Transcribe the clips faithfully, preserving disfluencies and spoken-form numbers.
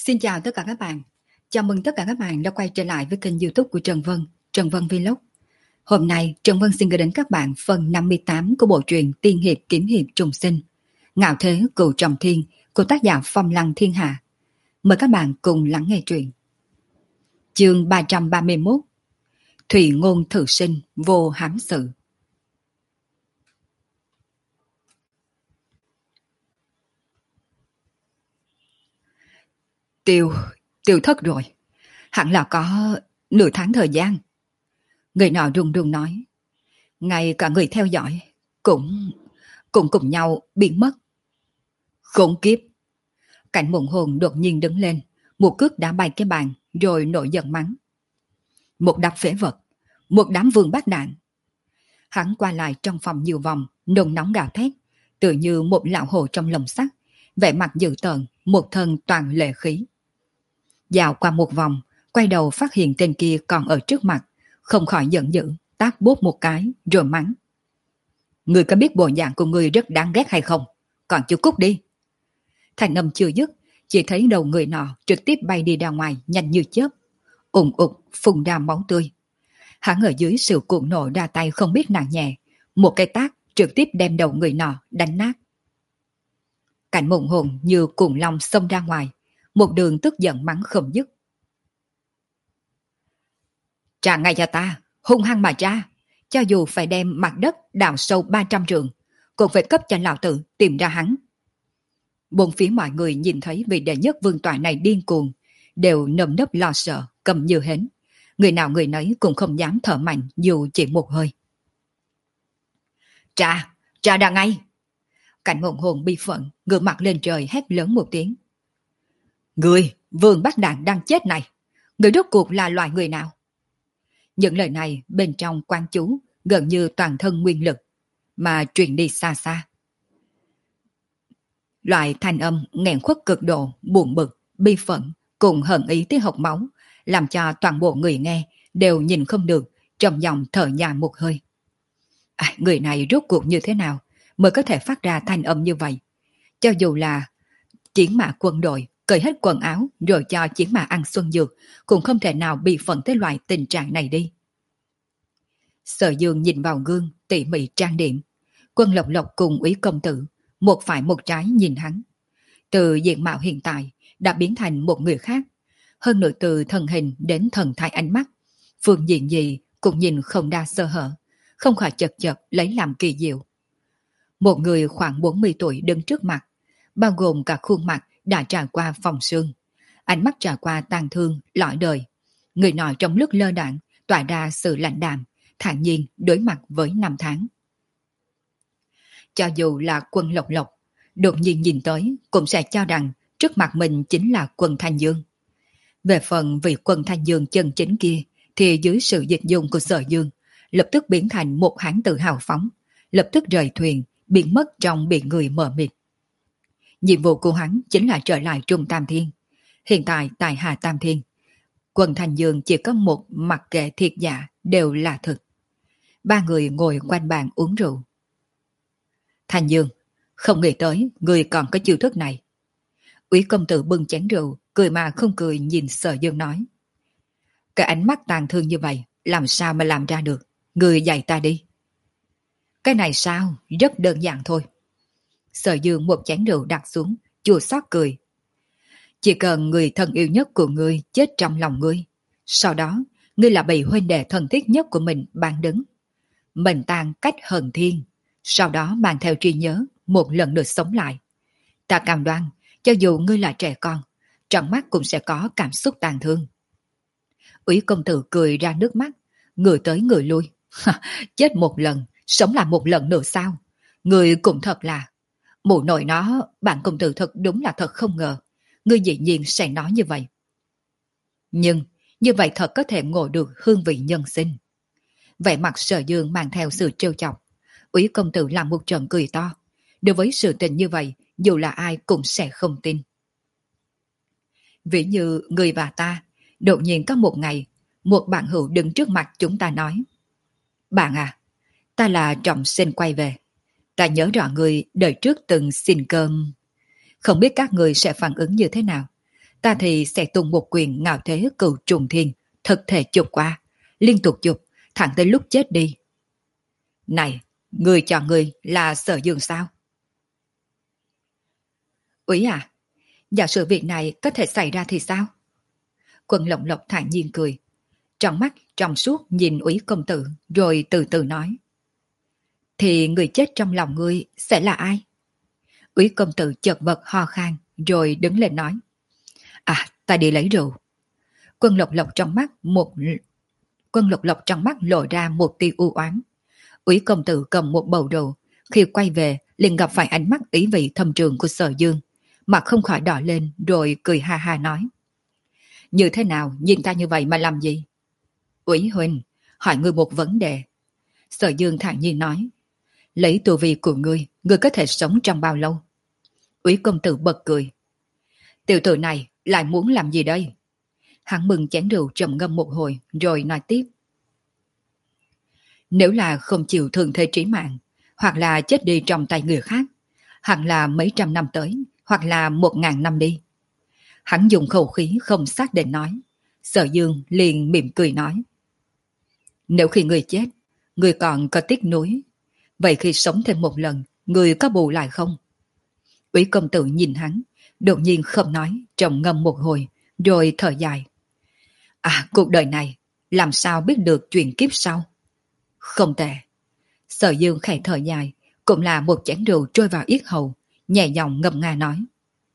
Xin chào tất cả các bạn. Chào mừng tất cả các bạn đã quay trở lại với kênh YouTube của Trần Vân, Trần Vân Vlog. Hôm nay, Trần Vân xin gửi đến các bạn phần năm mươi tám của bộ truyện Tiên hiệp kiếm hiệp trùng sinh, Ngạo thế cửu trọng thiên của tác giả Phong Lăng Thiên Hạ. Mời các bạn cùng lắng nghe truyện. Chương ba trăm ba mươi mốt. Thủy ngôn thử sinh vô hám sự. Tiêu, tiêu thất rồi. Hẳn là có nửa tháng thời gian. Người nọ run run nói. Ngay cả người theo dõi cũng cũng cùng nhau biến mất. Khốn kiếp. Cảnh Mộng Hồn đột nhiên đứng lên, một cước đá bay cái bàn rồi nổi giận mắng. Một đám phế vật, một đám vương bát đạn. Hắn qua lại trong phòng nhiều vòng, nôn nóng gào thét, tự như một lão hồ trong lồng sắt, vẻ mặt dữ tợn, một thân toàn lệ khí. Dạo qua một vòng, quay đầu phát hiện tên kia còn ở trước mặt, không khỏi giận dữ, tát bốp một cái, rồi mắng. Người có biết bộ dạng của người rất đáng ghét hay không? Còn chưa cút đi. Thành âm chưa dứt, chỉ thấy đầu người nọ trực tiếp bay đi ra ngoài nhanh như chớp, ủng ục phun ra máu tươi. Hắn ở dưới sự cuộn nổ ra tay không biết nặng nhẹ, một cái tát trực tiếp đem đầu người nọ đánh nát. Cảnh Mộng Hồn như cuồng long xông ra ngoài, một đường tức giận mắng không dứt. Trả ngay cho ta, hung hăng mà ra, cho dù phải đem mặt đất đào sâu ba trăm trượng, cũng phải cấp cho lão tử tìm ra hắn. Bốn phía mọi người nhìn thấy vị đệ nhất vương tọa này điên cuồng, đều nơm nớp lo sợ, cầm như hến. Người nào người nấy cũng không dám thở mạnh dù chỉ một hơi. Trả, trả ra ngay. Cảnh Mộng Hồn bi phận, ngửa mặt lên trời hét lớn một tiếng. Người, vương bát đạn đang chết này, người rốt cuộc là loài người nào? Những lời này bên trong quan chú gần như toàn thân nguyên lực, mà truyền đi xa xa. Loại thanh âm nghẹn khuất cực độ, buồn bực, bi phẫn, cùng hận ý tới hộc máu, làm cho toàn bộ người nghe đều nhìn không được, trong dòng thở dài một hơi. À, người này rốt cuộc như thế nào mới có thể phát ra thanh âm như vậy? Cho dù là chiến mã quân đội, cởi hết quần áo rồi cho chiến mã ăn xuân dược, cũng không thể nào bị phận tới loại tình trạng này đi. Sở Dương nhìn vào gương, tỉ mỉ trang điểm. Quân Lộc Lộc cùng Úy công tử, một phải một trái nhìn hắn. Từ diện mạo hiện tại, đã biến thành một người khác. Hơn nữa từ thân hình đến thần thái ánh mắt, phương diện gì cũng nhìn không đa sơ hở, không khỏi chật chật lấy làm kỳ diệu. Một người khoảng bốn mươi tuổi đứng trước mặt, bao gồm cả khuôn mặt đã trải qua phòng sương, ánh mắt trải qua tàn thương, lõi đời. Người nọ trong lúc lơ đãng tỏa ra sự lạnh đạm, thản nhiên đối mặt với năm tháng. Cho dù là Quân Lộc Lộc, đột nhiên nhìn tới cũng sẽ cho rằng trước mặt mình chính là Quân Thanh Dương. Về phần vị Quân Thanh Dương chân chính kia, thì dưới sự dịch dung của Sở Dương, lập tức biến thành một hán tử hào phóng, lập tức rời thuyền, biến mất trong biển người mờ mịt. Nhiệm vụ của hắn chính là trở lại Trung Tam Thiên. Hiện tại tại Hà Tam Thiên, Quân Thanh Dương chỉ có một mặc kệ thiệt giả đều là thực. Ba người ngồi quanh bàn uống rượu. Thanh Dương, không nghĩ tới người còn có chiêu thức này. Úy công tử bưng chén rượu, cười mà không cười nhìn Sở Dương nói. Cái ánh mắt tàn thương như vậy, làm sao mà làm ra được? Người dạy ta đi. Cái này sao? Rất đơn giản thôi. Sở Dương một chén rượu đặt xuống, chua xót cười. Chỉ cần người thân yêu nhất của ngươi chết trong lòng ngươi, sau đó ngươi là bị huynh đệ thân thiết nhất của mình ban đứng. Mình tan cách hận thiên, sau đó mang theo trí nhớ một lần nữa sống lại. Ta cam đoan, cho dù ngươi là trẻ con, trong mắt cũng sẽ có cảm xúc tàn thương. Úy công tử cười ra nước mắt, người tới người lui. Chết một lần, sống lại một lần nữa sao? Người cũng thật là... Mụ nội nó, bạn công tử thật đúng là thật không ngờ. Ngươi dĩ nhiên sẽ nói như vậy. Nhưng, như vậy thật có thể ngộ được hương vị nhân sinh. Vẻ mặt Sở Dương mang theo sự trêu chọc. Úy công tử làm một trận cười to. Đối với sự tình như vậy, dù là ai cũng sẽ không tin. Ví như người và ta, đột nhiên có một ngày, một bạn hữu đứng trước mặt chúng ta nói. Bạn à, ta là trọng sinh quay về. Ta nhớ rõ người đời trước từng xin cơm. Không biết các người sẽ phản ứng như thế nào. ta thì sẽ tung một quyền ngạo thế cửu trùng thiên, thực thể chụp qua, liên tục chụp, thẳng tới lúc chết đi. Này, người chọn người là Sở Dương sao? Úy à, giả sử việc này có thể xảy ra thì sao? Quân Lộc Lộc thản nhiên cười, trong mắt trong suốt nhìn Úy công tử, rồi từ từ nói. Thì người chết trong lòng ngươi sẽ là ai? Úy công tử chợt vật ho khan, rồi đứng lên nói. À, ta đi lấy rượu. Quân Lộc Lộc trong mắt một Quân Lộc Lộc trong mắt lộ ra một tia u oán. Úy công tử cầm một bầu rượu, khi quay về liền gặp phải ánh mắt ý vị thâm trường của Sở Dương, mặt không khỏi đỏ lên, rồi cười ha ha nói. Như thế nào, nhìn ta như vậy mà làm gì? Úy huynh, hỏi ngươi một vấn đề. Sở Dương thản nhiên nói. Lấy tu vi của ngươi, ngươi có thể sống trong bao lâu? Úy công tử bật cười. Tiểu tử này lại muốn làm gì đây? Hắn bừng chén rượu trầm ngâm một hồi, rồi nói tiếp. Nếu là không chịu thường thế trí mạng, hoặc là chết đi trong tay người khác, hoặc là mấy trăm năm tới, hoặc là một ngàn năm đi. Hắn dùng khẩu khí không xác định nói. Sở Dương liền mỉm cười nói. Nếu khi người chết, người còn có tiếc nuối, vậy khi sống thêm một lần, người có bù lại không? Úy công tử nhìn hắn, đột nhiên không nói, trầm ngâm một hồi, rồi thở dài. À, cuộc đời này, làm sao biết được chuyện kiếp sau? Không tệ. Sở Dương khẽ thở dài, cũng là một chén rượu trôi vào yết hầu, nhẹ giọng ngâm nga nói.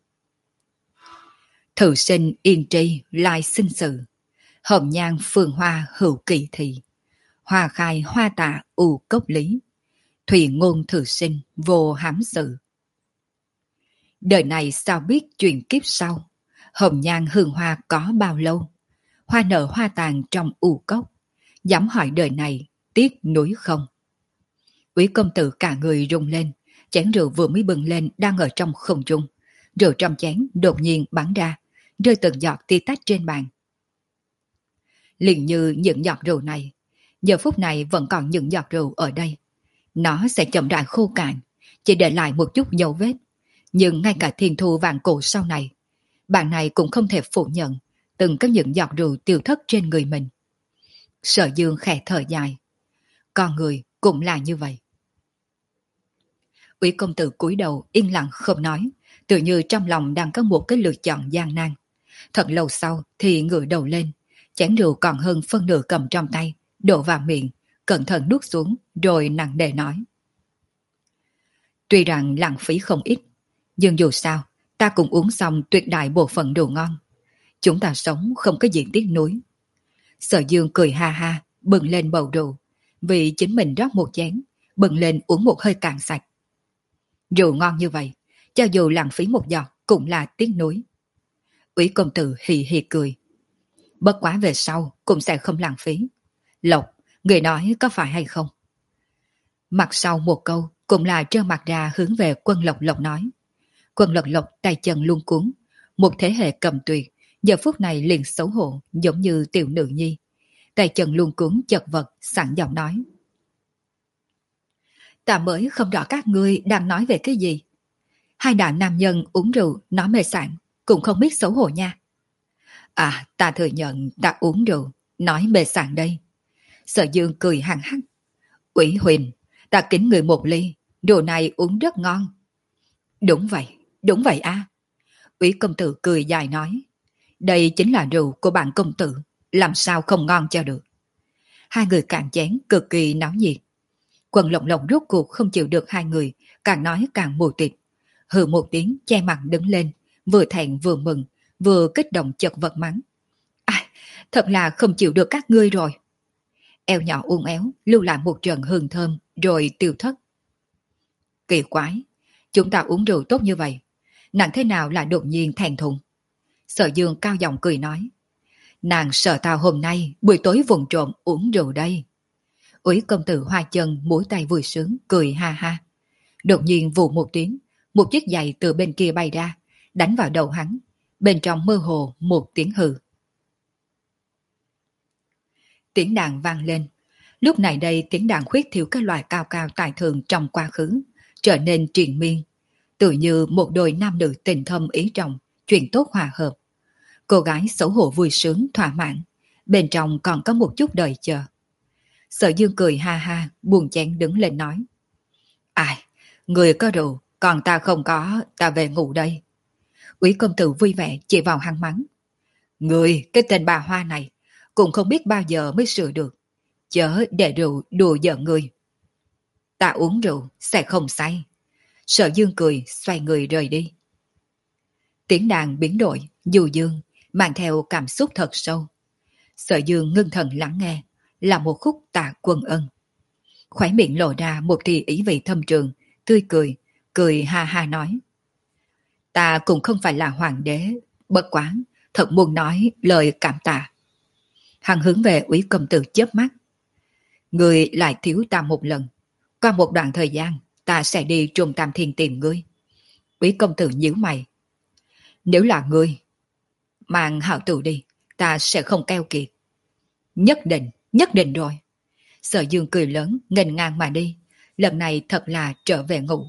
Thử sinh yên tri lai sinh sự, hồng nhan phương hoa hữu kỳ thị, hoa khai hoa tạ u cốc lý, thủy ngôn thử sinh vô hám sự. Đời này sao biết chuyện kiếp sau, hồng nhan hương hoa có bao lâu, hoa nở hoa tàn trong u cốc, dám hỏi đời này tiếc nuối không? Úy công tử cả người rung lên, chén rượu vừa mới bừng lên đang ở trong không trung, rượu trong chén đột nhiên bắn ra, rơi từng giọt tí tách trên bàn. Liền như những giọt rượu này, giờ phút này vẫn còn những giọt rượu ở đây. Nó sẽ chậm rãi khô cạn, chỉ để lại một chút dấu vết. Nhưng ngay cả thiên thu vạn cổ sau này, bạn này cũng không thể phủ nhận từng có những giọt rượu tiêu thất trên người mình. Sở Dương khẽ thở dài. Con người cũng là như vậy. Úy công tử cúi đầu yên lặng không nói, tự như trong lòng đang có một cái lựa chọn gian nan. Thật lâu sau thì ngửa đầu lên, chén rượu còn hơn phân nửa cầm trong tay, đổ vào miệng, cẩn thận nuốt xuống, rồi nặng nề nói. Tuy rằng lãng phí không ít, nhưng dù sao, ta cũng uống xong tuyệt đại bộ phận đồ ngon. Chúng ta sống không có gì tiếc nuối. Sở Dương cười ha ha, bừng lên bầu rượu, vì chính mình rót một chén, bừng lên uống một hơi cạn sạch. Rượu ngon như vậy, cho dù lãng phí một giọt cũng là tiếc nuối. Úy công tử hì hì cười. Bất quá về sau cũng sẽ không lãng phí. Lộc, người nói có phải hay không? Mặt sau một câu cũng là trơ mặt ra hướng về Quân Lộc Lộc nói. Quân Lộc Lộc tay chân luống cuống, một thế hệ cầm tuyệt, giờ phút này liền xấu hổ giống như tiểu nữ nhi. Tay chân luống cuống chật vật, sẵn giọng nói. Ta mới không rõ các ngươi đang nói về cái gì. Hai đạo nam nhân uống rượu nói mê sảng, cũng không biết xấu hổ nha. À, ta thừa nhận ta uống rượu, nói mê sảng đây. Sở Dương cười hằng hắc. Ủy Huỳnh, ta kính người một ly, rượu này uống rất ngon. Đúng vậy, đúng vậy a. À. Ủy công tử cười dài nói. Đây chính là rượu của bạn công tử, làm sao không ngon cho được. Hai người cạn chén cực kỳ náo nhiệt. Quân Lộc Lộc rốt cuộc không chịu được hai người, càng nói càng mù tịt. Hừ một tiếng che mặt đứng lên, vừa thẹn vừa mừng, vừa kích động chật vật mắng. À, thật là không chịu được các ngươi rồi. Eo nhỏ uốn éo, lưu lại một trận hương thơm, rồi tiêu thất. Kỳ quái, chúng ta uống rượu tốt như vậy, nàng thế nào lại đột nhiên thẹn thùng? Sở Dương cao giọng cười nói. Nàng sợ tao hôm nay buổi tối vùng trộm uống rượu đây. Úy công tử hoa chân mũi tay vui sướng, cười ha ha. Đột nhiên vù một tiếng, một chiếc giày từ bên kia bay ra, đánh vào đầu hắn. Bên trong mơ hồ một tiếng hừ. Tiếng đàn vang lên. Lúc này đây tiếng đàn khuyết thiếu các loại cao cao tài thượng trong quá khứ, trở nên triền miên, tự như một đôi nam nữ tình thâm ý trọng, chuyện tốt hòa hợp. Cô gái xấu hổ vui sướng thỏa mãn, bên trong còn có một chút đợi chờ. Sở Dương cười ha ha, buồn chén đứng lên nói. Ai, người có rượu, còn ta không có, ta về ngủ đây. Úy công tử vui vẻ chỉ vào hắn mắng. Người, cái tên bà Hoa này, cũng không biết bao giờ mới sửa được. Chớ để rượu đùa giỡn người. Ta uống rượu, sẽ không say. Sở Dương cười, xoay người rời đi. Tiếng đàn biến đổi, du dương, mang theo cảm xúc thật sâu. Sở Dương ngưng thần lắng nghe, là một khúc Tạ Quân Ân. Khóe miệng lộ ra một tia ý vị thâm trường, tươi cười, cười ha ha nói. Ta cũng không phải là hoàng đế, bất quá, thật muốn nói lời cảm tạ. Hắn hướng về Úy công tử chớp mắt. Người lại thiếu ta một lần. Qua một đoạn thời gian, ta sẽ đi Trung Tam Thiên tìm ngươi. Úy công tử nhíu mày. Nếu là ngươi, mang hảo tử đi, ta sẽ không keo kiệt. Nhất định, nhất định rồi. Sở Dương cười lớn, nghênh ngang mà đi. Lần này thật là trở về ngủ.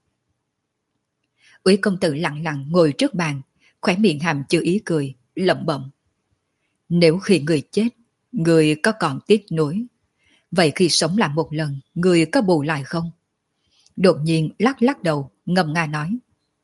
Úy công tử lặng lặng ngồi trước bàn, khóe miệng hàm chứa ý cười, lẩm bẩm. Nếu khi người chết, người có còn tiếc nuối, vậy khi sống lại một lần, người có bù lại không? Đột nhiên lắc lắc đầu, ngâm nga nói.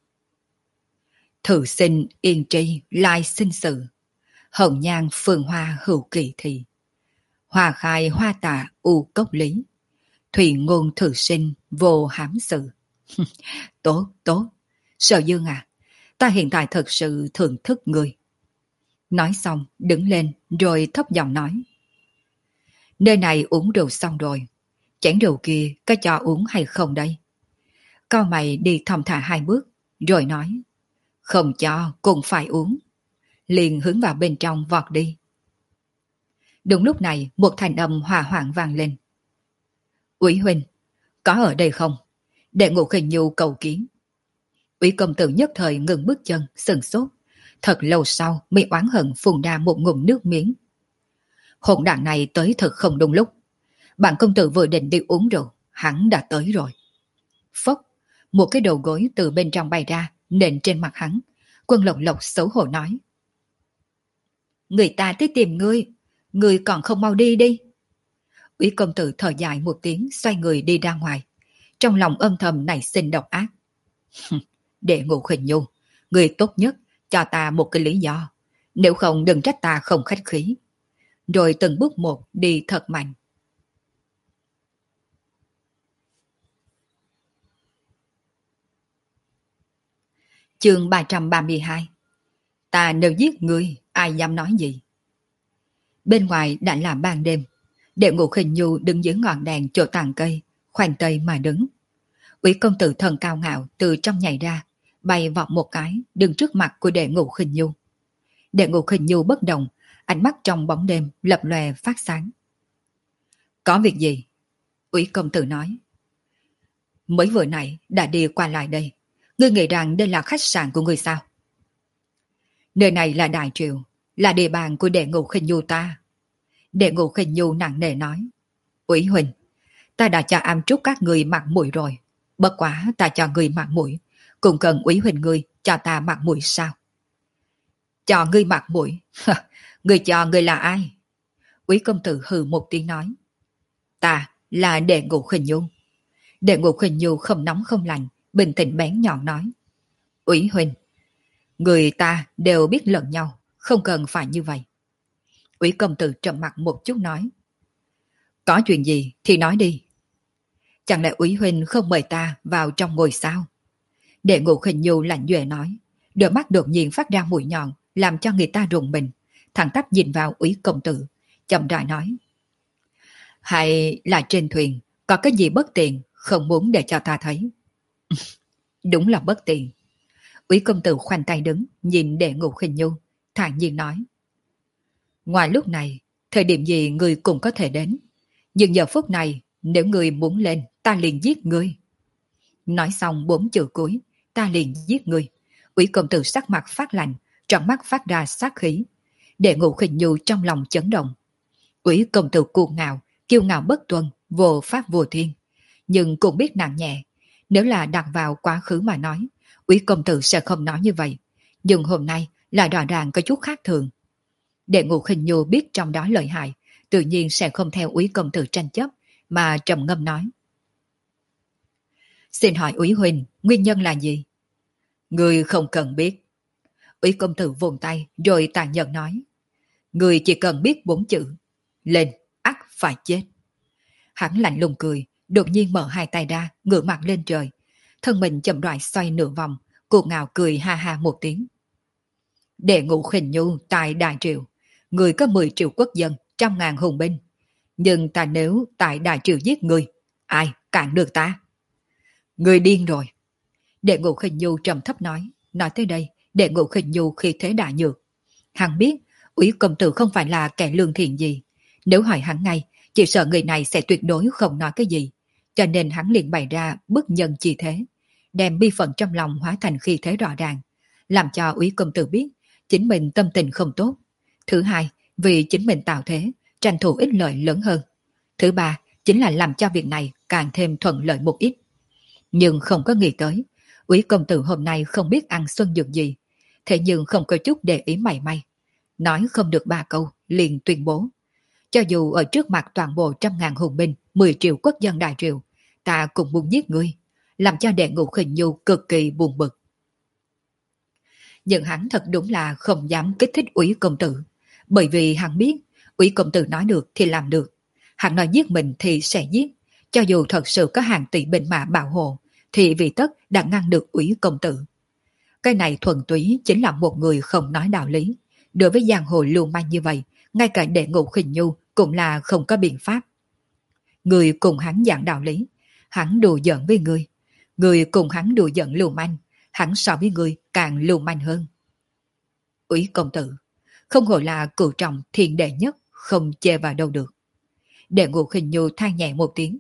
Thử sinh yên tri lai sinh sự, hồng nhan phường hoa hữu kỳ thị. Hoa khai hoa tạ u cốc lý, thủy ngôn thử sinh vô hám sự. Tốt, tốt. Sở Dương à, ta hiện tại thật sự thưởng thức người. Nói xong, đứng lên, rồi thấp giọng nói. Nơi này uống rượu xong rồi, chén rượu kia có cho uống hay không đây? Cao mày đi thong thả hai bước, rồi nói. Không cho, cũng phải uống. Liền hướng vào bên trong vọt đi. Đúng lúc này, một thanh âm hòa hoãn vang lên. Úy huynh, có ở đây không? Để Ngũ Khinh Nhu cầu kiến. Úy công tử nhất thời ngừng bước chân, sừng sốt. Thật lâu sau mới oán hận phun ra một ngụm nước miếng. Hỗn đản này tới thật không đúng lúc. Bạn công tử vừa định đi uống rượu, hắn đã tới rồi. Phốc, một cái đầu gối từ bên trong bay ra, nện trên mặt hắn. Quân Lộc Lộc xấu hổ nói. Người ta tới tìm ngươi, ngươi còn không mau đi đi. Úy công tử thở dài một tiếng, xoay người đi ra ngoài. Trong lòng âm thầm nảy sinh độc ác. Để Ngũ Khinh Nhu, người tốt nhất cho ta một cái lý do. Nếu không đừng trách ta không khách khí. Rồi từng bước một đi thật mạnh. Chương ba trăm ba mươi hai. Ta nếu giết ngươi, ai dám nói gì? Bên ngoài đã là ban đêm. Đệ Ngũ Khinh Nhu đứng dưới ngọn đèn chỗ tàn cây, khoanh tay mà đứng. Úy công tử thần cao ngạo từ trong nhảy ra, bay vọt một cái, đứng trước mặt của Đệ Ngũ Khinh Nhu. Đệ Ngũ Khinh Nhu bất động, ánh mắt trong bóng đêm lập lòe phát sáng. Có việc gì? Úy công tử nói. Mới vừa nãy đã đi qua lại đây. Ngươi nghĩ rằng đây là khách sạn của ngươi sao? Nơi này là Đại Triều, là địa bàn của Đệ Ngũ Khinh Nhu ta. Đệ Ngũ Khinh Nhu nặng nề nói. Úy huynh, ta đã cho am trúc các người mặt mũi rồi. Bất quá ta cho người mặt mũi, cũng cần Úy huynh ngươi cho ta mặt mũi sao? Cho ngươi mặt mũi? Người cho ngươi là ai? Úy công tử hừ một tiếng nói. Ta là Đệ Ngũ Khinh Nhu. Đệ Ngũ Khinh Nhu không nóng không lạnh, bình tĩnh bén nhọn nói. Úy huynh, người ta đều biết lẫn nhau, không cần phải như vậy. Úy công tử trầm mặt một chút nói. Có chuyện gì thì nói đi. Chẳng lẽ Úy huynh không mời ta vào trong ngồi sao? Đệ Ngũ Khinh Nhu lạnh duệ nói. Đôi mắt đột nhiên phát ra mũi nhọn, làm cho người ta rùng mình. Thẳng tắp nhìn vào Úy công tử, chậm rãi nói. Hay là trên thuyền có cái gì bất tiện không muốn để cho ta thấy? Đúng là bất tiện. Úy công tử khoanh tay đứng, nhìn Đệ Ngũ Khinh Nhu, thản nhiên nói. Ngoài lúc này, thời điểm gì người cũng có thể đến. Nhưng giờ phút này, nếu người muốn lên, ta liền giết ngươi. Nói xong bốn chữ cuối, ta liền giết ngươi. Úy công tử sắc mặt phát lạnh, trong mắt phát ra sát khí. Đệ Ngũ Khinh Nhu trong lòng chấn động. Úy công tử cuồng ngạo, kiêu ngạo bất tuân, vô pháp vô thiên. Nhưng cũng biết nặng nhẹ. Nếu là đặt vào quá khứ mà nói, Úy công tử sẽ không nói như vậy. Nhưng hôm nay là rõ ràng có chút khác thường. Đệ Ngũ Khinh Nhu biết trong đó lợi hại, tự nhiên sẽ không theo Úy công tử tranh chấp, mà trầm ngâm nói. Xin hỏi Úy huynh, nguyên nhân là gì? Người không cần biết. Úy công tử vung tay rồi tàn nhẫn nói. Người chỉ cần biết bốn chữ. Lên, ắt phải chết. Hắn lạnh lùng cười, đột nhiên mở hai tay ra, ngửa mặt lên trời. Thân mình chậm rãi xoay nửa vòng, cuồng ngạo cười ha ha một tiếng. Đệ Ngũ Khinh Nhu tại Đại Triệu, người có mười triệu quốc dân, trăm ngàn hùng binh. Nhưng ta nếu tại Đại Triệu giết người, ai cản được ta? Người điên rồi. Đệ Ngũ Khinh Nhu trầm thấp nói. Nói tới đây, Đệ Ngũ Khinh Nhu khi thế đại nhược. Hắn biết, Úy công tử không phải là kẻ lương thiện gì. Nếu hỏi hắn ngay, chỉ sợ người này sẽ tuyệt đối không nói cái gì. Cho nên hắn liền bày ra bức nhân chi thế, đem bi phận trong lòng hóa thành khí thế rõ ràng, làm cho Úy công tử biết chính mình tâm tình không tốt. Thứ hai, vì chính mình tạo thế, tranh thủ ích lợi lớn hơn. Thứ ba, chính là làm cho việc này càng thêm thuận lợi một ít. Nhưng không có nghĩ tới, Úy công tử hôm nay không biết ăn xuân dược gì, thế nhưng không có chút để ý mảy may. Nói không được ba câu, liền tuyên bố. Cho dù ở trước mặt toàn bộ trăm ngàn hùng binh, mười triệu quốc dân Đại Triệu, ta cũng muốn giết ngươi, làm cho Đệ Ngũ Khinh Nhu cực kỳ buồn bực. Nhưng hắn thật đúng là không dám kích thích Úy công tử, bởi vì hắn biết Úy công tử nói được thì làm được. Hắn nói giết mình thì sẽ giết, cho dù thật sự có hàng tỷ binh mã bảo hộ, thì vì tất đã ngăn được Úy công tử. Cái này thuần túy chính là một người không nói đạo lý. Đối với giang hồ lưu manh như vậy, ngay cả Đệ Ngũ Khinh Nhu cũng là không có biện pháp. Người cùng hắn giảng đạo lý, hắn đùa giỡn với người. Người cùng hắn đùa giỡn lưu manh, hắn so với người càng lưu manh hơn. Úy công tử, không hổ là cửu trọng thiên đệ nhất, không chê vào đâu được. Đệ Ngũ Khinh Nhu than nhẹ một tiếng.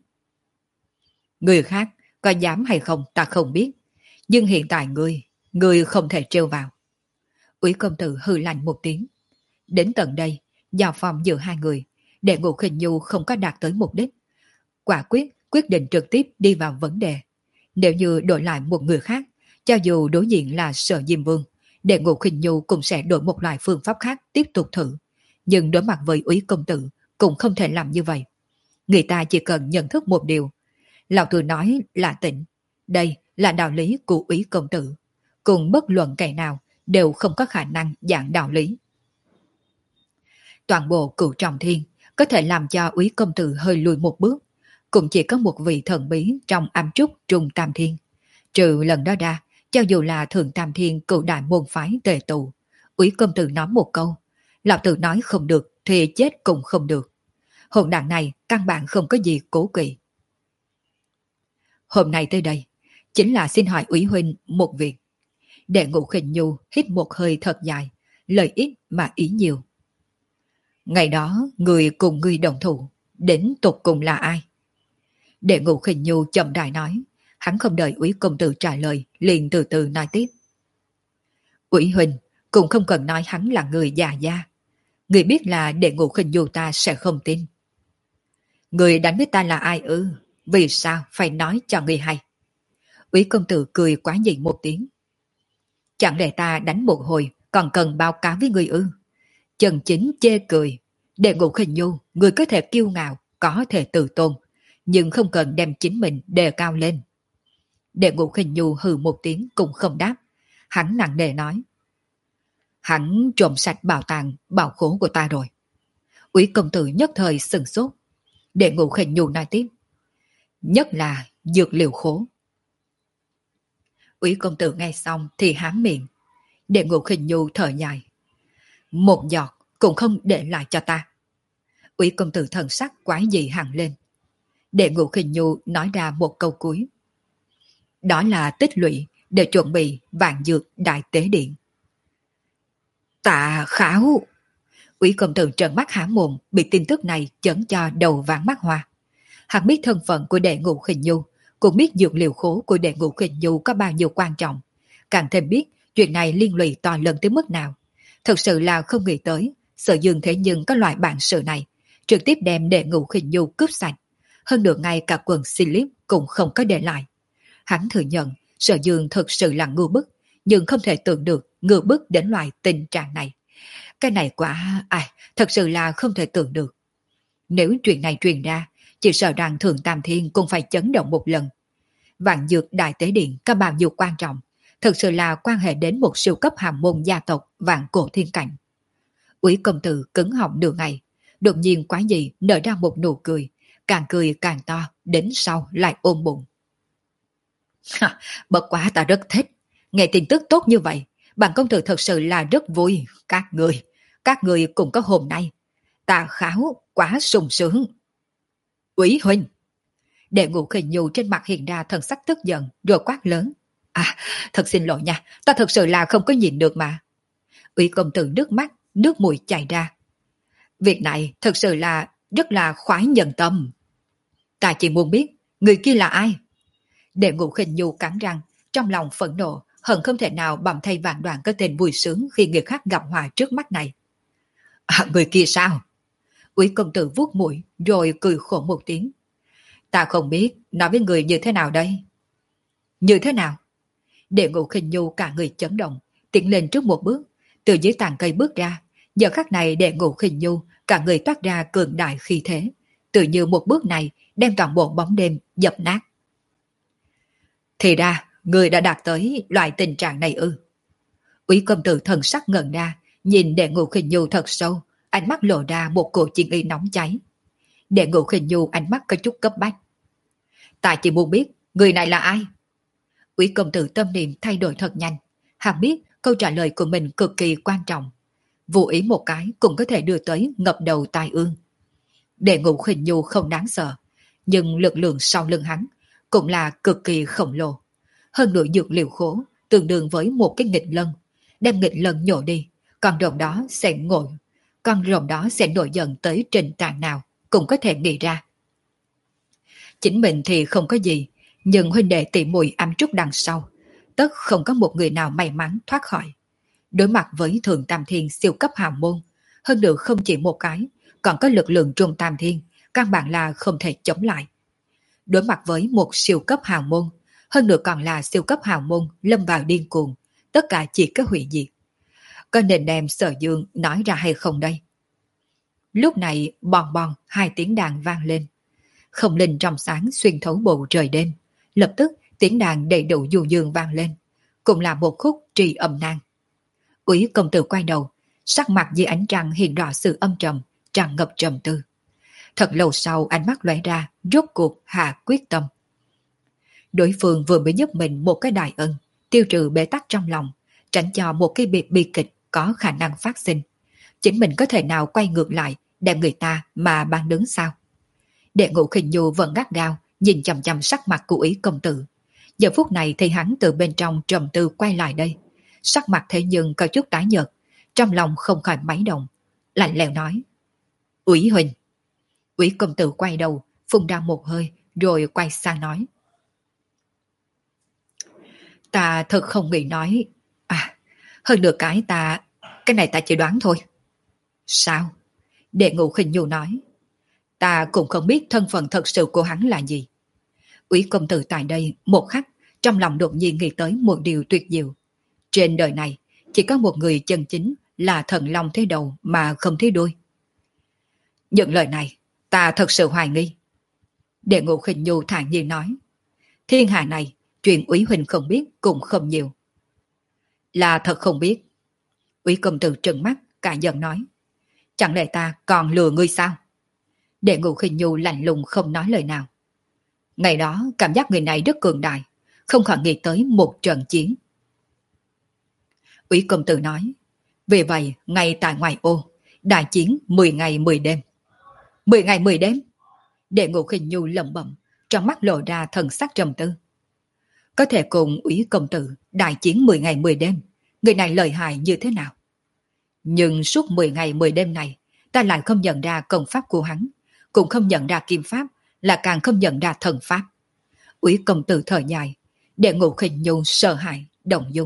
Người khác có dám hay không ta không biết, nhưng hiện tại ngươi, ngươi không thể trêu vào. Úy công tử hừ lạnh một tiếng. Đến tận đây, giao phong giữa hai người, Đệ Ngũ Khinh Nhu không có đạt tới mục đích. Quả quyết, quyết định trực tiếp đi vào vấn đề. Nếu như đổi lại một người khác, cho dù đối diện là Sở Diêm Vương, Đệ Ngũ Khinh Nhu cũng sẽ đổi một loại phương pháp khác tiếp tục thử. Nhưng đối mặt với Úy công tử, cũng không thể làm như vậy. Người ta chỉ cần nhận thức một điều. Lão tử nói là tịnh. Đây là đạo lý của Úy công tử. Cùng bất luận kẻ nào đều không có khả năng giảng đạo lý. Toàn bộ Cửu Trọng Thiên có thể làm cho Úy công tử hơi lùi một bước, cũng chỉ có một vị thần bí trong ám trúc Trung Tam Thiên. Trừ lần đó ra, cho dù là Thượng Tam Thiên cửu đại môn phái tề tụ, Úy công tử nói một câu, lão tử nói không được thì chết cũng không được. Hỗn đản này căn bản không có gì cố kỵ. Hôm nay tới đây, chính là xin hỏi Úy huynh một việc. Đệ Ngũ Khinh Nhu hít một hơi thật dài, lời ít mà ý nhiều. Ngày đó, người cùng người đồng thủ, đến tục cùng là ai? Đệ Ngũ Khinh Nhu chậm rãi nói, hắn không đợi Úy công tử trả lời, liền từ từ nói tiếp. Úy huynh cũng không cần nói hắn là người già gia. Người biết là Đệ Ngũ Khinh Nhu ta sẽ không tin. Người đánh với ta là ai ư? Vì sao phải nói cho người hay? Úy công tử cười quá nhị một tiếng. Chẳng lẽ ta đánh một hồi còn cần báo cáo với người ư? Chân chính chê cười. Đệ Ngũ Khinh Nhu, người có thể kiêu ngạo, có thể tự tôn, nhưng không cần đem chính mình đề cao lên. Đệ Ngũ Khinh Nhu hừ một tiếng cũng không đáp. Hắn nặng nề nói. Hắn trộm sạch bảo tàng, bảo khố của ta rồi. Úy công tử nhất thời sừng sốt. Đệ Ngũ Khinh Nhu nói tiếp. Nhất là dược liệu khố. Úy công tử nghe xong thì hám miệng. Đệ Ngũ Khinh Nhu thở dài. Một giọt cũng không để lại cho ta. Úy công tử thần sắc quái dị hẳn lên. Đệ Ngũ Khinh Nhu nói ra một câu cuối. Đó là tích lũy để chuẩn bị vạn dược đại tế điện. Tạ Khảo! Úy công tử trợn mắt há mồm, bị tin tức này chấn cho đầu ván mắt hoa. Hắn biết thân phận của Đệ Ngũ Khinh Nhu, cũng biết dược liệu khố của Đệ Ngũ Khinh Nhu có bao nhiêu quan trọng, càng thêm biết chuyện này liên lụy to lớn tới mức nào. Thật sự là không nghĩ tới, Sở Dương thế nhưng có loại bản sự này, trực tiếp đem Đệ Ngũ Khinh Nhu cướp sạch, hơn được ngay cả quần slip cũng không có để lại. Hắn thừa nhận Sở Dương thực sự là ngu bức, nhưng không thể tưởng được ngư bức đến loại tình trạng này. Cái này quả, ai, thật sự là không thể tưởng được. Nếu chuyện này truyền ra, chỉ sợ rằng Thượng Tam Thiên cũng phải chấn động một lần. Vạn Dược Đại Tế Điện có bao nhiêu quan trọng, thực sự là quan hệ đến một siêu cấp hàm môn gia tộc Vạn Cổ Thiên Cảnh. Úy công tử cứng họng nửa ngày, đột nhiên quá gì nở ra một nụ cười, càng cười càng to, đến sau lại ôm bụng. Bất quá ta rất thích, nghe tin tức tốt như vậy, bản công tử thật sự là rất vui. Các người, các người cùng có hôm nay, ta kháo quá sung sướng. Úy huynh, Đệ Ngũ Khinh Nhu trên mặt hiện ra thần sắc tức giận, rồi quát lớn. À, thật xin lỗi nha, ta thật sự là không có nhìn được mà. Úy công tử nước mắt, nước mũi chảy ra. Việc này thật sự là rất là khoái nhân tâm. Ta chỉ muốn biết, người kia là ai? Đệ Ngũ Khinh Nhu cắn răng, trong lòng phẫn nộ, hận không thể nào bầm thay vạn đoạn cái tên vui sướng khi người khác gặp họa trước mắt này. À, người kia sao? Úy công tử vuốt mũi, rồi cười khổ một tiếng. Ta không biết, nói với người như thế nào đây? Như thế nào? Đệ Ngũ Khinh Nhu cả người chấn động, tiến lên trước một bước, từ dưới tàn cây bước ra. Giờ khắc này Đệ Ngũ Khinh Nhu cả người toát ra cường đại khí thế, tự như một bước này đem toàn bộ bóng đêm dập nát. Thì ra, người đã đạt tới loại tình trạng này ư? Úy công tử thần sắc ngẩn ra, nhìn Đệ Ngũ Khinh Nhu thật sâu, ánh mắt lộ ra một cổ chiến ý nóng cháy. Đệ Ngũ Khinh Nhu ánh mắt có chút cấp bách. Ta chỉ muốn biết, người này là ai? Úy công tử tâm niệm thay đổi thật nhanh, hắn biết câu trả lời của mình cực kỳ quan trọng. Vô ý một cái cũng có thể đưa tới ngập đầu tai ương. Đệ Ngũ Khinh Nhu không đáng sợ, nhưng lực lượng sau lưng hắn cũng là cực kỳ khổng lồ. Hơn nữa dược liệu khố tương đương với một cái nghịch lân, đem nghịch lân nhổ đi, con rồng đó sẽ ngồi, con rồng đó sẽ nổi giận tới trình trạng nào cũng có thể nghĩ ra. Chính mình thì không có gì, nhưng huynh đệ tỷ muội ám trúc đằng sau, tất không có một người nào may mắn thoát khỏi. Đối mặt với Thượng Tam Thiên siêu cấp hào môn, hơn nữa không chỉ một cái, còn có lực lượng Trung Tam Thiên, căn bản là không thể chống lại. Đối mặt với một siêu cấp hào môn, hơn nữa còn là siêu cấp hào môn lâm vào điên cuồng, tất cả chỉ có hủy diệt. Có nên đem Sở Dương nói ra hay không đây? Lúc này bòn bòn hai tiếng đàn vang lên. Không linh trong sáng xuyên thấu bầu trời đêm, lập tức tiếng đàn đầy đủ du dương vang lên, cũng là một khúc trì âm nan. Úy công tử quay đầu, sắc mặt dưới ánh trăng hiện rõ sự âm trầm, tràn ngập trầm tư. Thật lâu sau ánh mắt lóe ra, rốt cuộc hạ quyết tâm. Đối phương vừa mới giúp mình một cái đại ân, tiêu trừ bế tắc trong lòng, tránh cho một cái biệt bi kịch có khả năng phát sinh. Chính mình có thể nào quay ngược lại, đem người ta mà ban đứng sao? Đệ Ngũ Khinh Nhu vẫn gắt gao, nhìn chằm chằm sắc mặt của Úy công tử. Giờ phút này thì hắn từ bên trong trầm tư quay lại đây. Sắc mặt thế nhưng có chút tái nhợt, trong lòng không khỏi máy động, lạnh lẽo nói. Úy huynh. Úy công tử quay đầu, phun ra một hơi, rồi quay sang nói. Ta thật không nghĩ nói. À, hơn nửa cái ta, cái này ta chỉ đoán thôi. Sao? Đệ Ngũ Khinh Nhu nói. Ta cũng không biết thân phận thật sự của hắn là gì. Úy công tử tại đây một khắc, trong lòng đột nhiên nghĩ tới một điều tuyệt diệu. Trên đời này, chỉ có một người chân chính là thần long thế đầu mà không thấy đuôi. Những lời này, ta thật sự hoài nghi. Đệ Ngũ Khinh Nhu thản nhiên nói. Thiên hạ này, chuyện Úy huynh không biết cũng không nhiều. Là thật không biết. Úy công tử trừng mắt, cả giận nói. Chẳng lẽ ta còn lừa ngươi sao? Đệ Ngũ Khinh Nhu lạnh lùng không nói lời nào. Ngày đó cảm giác người này rất cường đại, không khỏi nghĩ tới một trận chiến. Úy công tử nói. Vì vậy, ngay tại ngoài ô, đại chiến mười ngày mười đêm. mười ngày mười đêm? Đệ Ngũ Khinh Nhu lẩm bẩm, trong mắt lộ ra thần sắc trầm tư. Có thể cùng Úy công tử đại chiến mười ngày mười đêm, người này lợi hại như thế nào? Nhưng suốt mười ngày mười đêm này, ta lại không nhận ra công pháp của hắn, cũng không nhận ra kim pháp, là càng không nhận ra thần pháp. Úy công tử thở dài, Đệ Ngũ Khinh Nhu sợ hãi, động dung.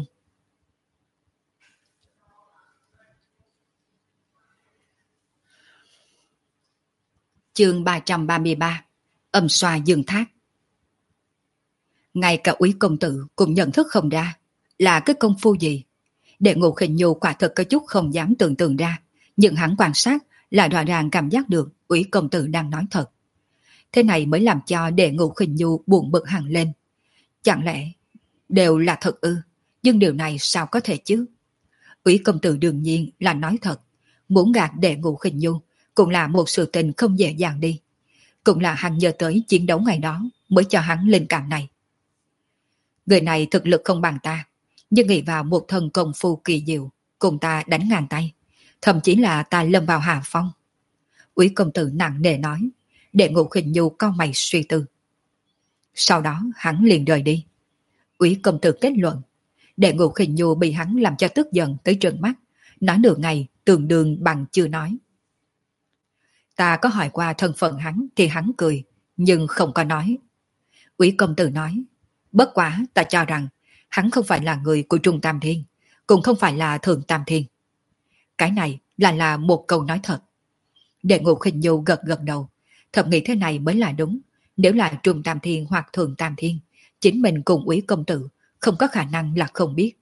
Chương ba trăm ba mươi ba. Âm xoa dương thác. Ngay cả Úy công tử cũng nhận thức không ra là cái công phu gì. Đệ Ngũ Khinh Nhu quả thật có chút không dám tưởng tượng ra, nhưng hắn quan sát là rõ ràng cảm giác được Úy công tử đang nói thật. Thế này mới làm cho Đệ Ngũ Khinh Nhu buồn bực hẳn lên. Chẳng lẽ đều là thật ư? Nhưng điều này sao có thể chứ? Úy công tử đương nhiên là nói thật. Muốn gạt Đệ Ngũ Khinh Nhu cũng là một sự tình không dễ dàng đi. Cũng là hắn nhớ tới chiến đấu ngày đó mới cho hắn linh cảm này. Người này thực lực không bằng ta, nhưng nghĩ vào một thần công phu kỳ diệu, cùng ta đánh ngàn tay, thậm chí là ta lâm vào hạ phong. Úy công tử nặng nề nói. Đệ Ngũ Khinh Nhu cau mày suy tư. Sau đó hắn liền rời đi. Úy công tử kết luận. Đệ Ngũ Khinh Nhu bị hắn làm cho tức giận tới trợn mắt, nói nửa ngày tương đương bằng chưa nói. Ta có hỏi qua thân phận hắn thì hắn cười, nhưng không có nói. Úy công tử nói. Bất quá ta cho rằng hắn không phải là người của Trung Tam Thiên, cũng không phải là Thượng Tam Thiên. Cái này là là một câu nói thật. Đệ Ngũ Khinh Nhu gật gật đầu, thầm nghĩ thế này mới là đúng. Nếu là Trung Tam Thiên hoặc Thượng Tam Thiên, chính mình cùng Úy công tử không có khả năng là không biết.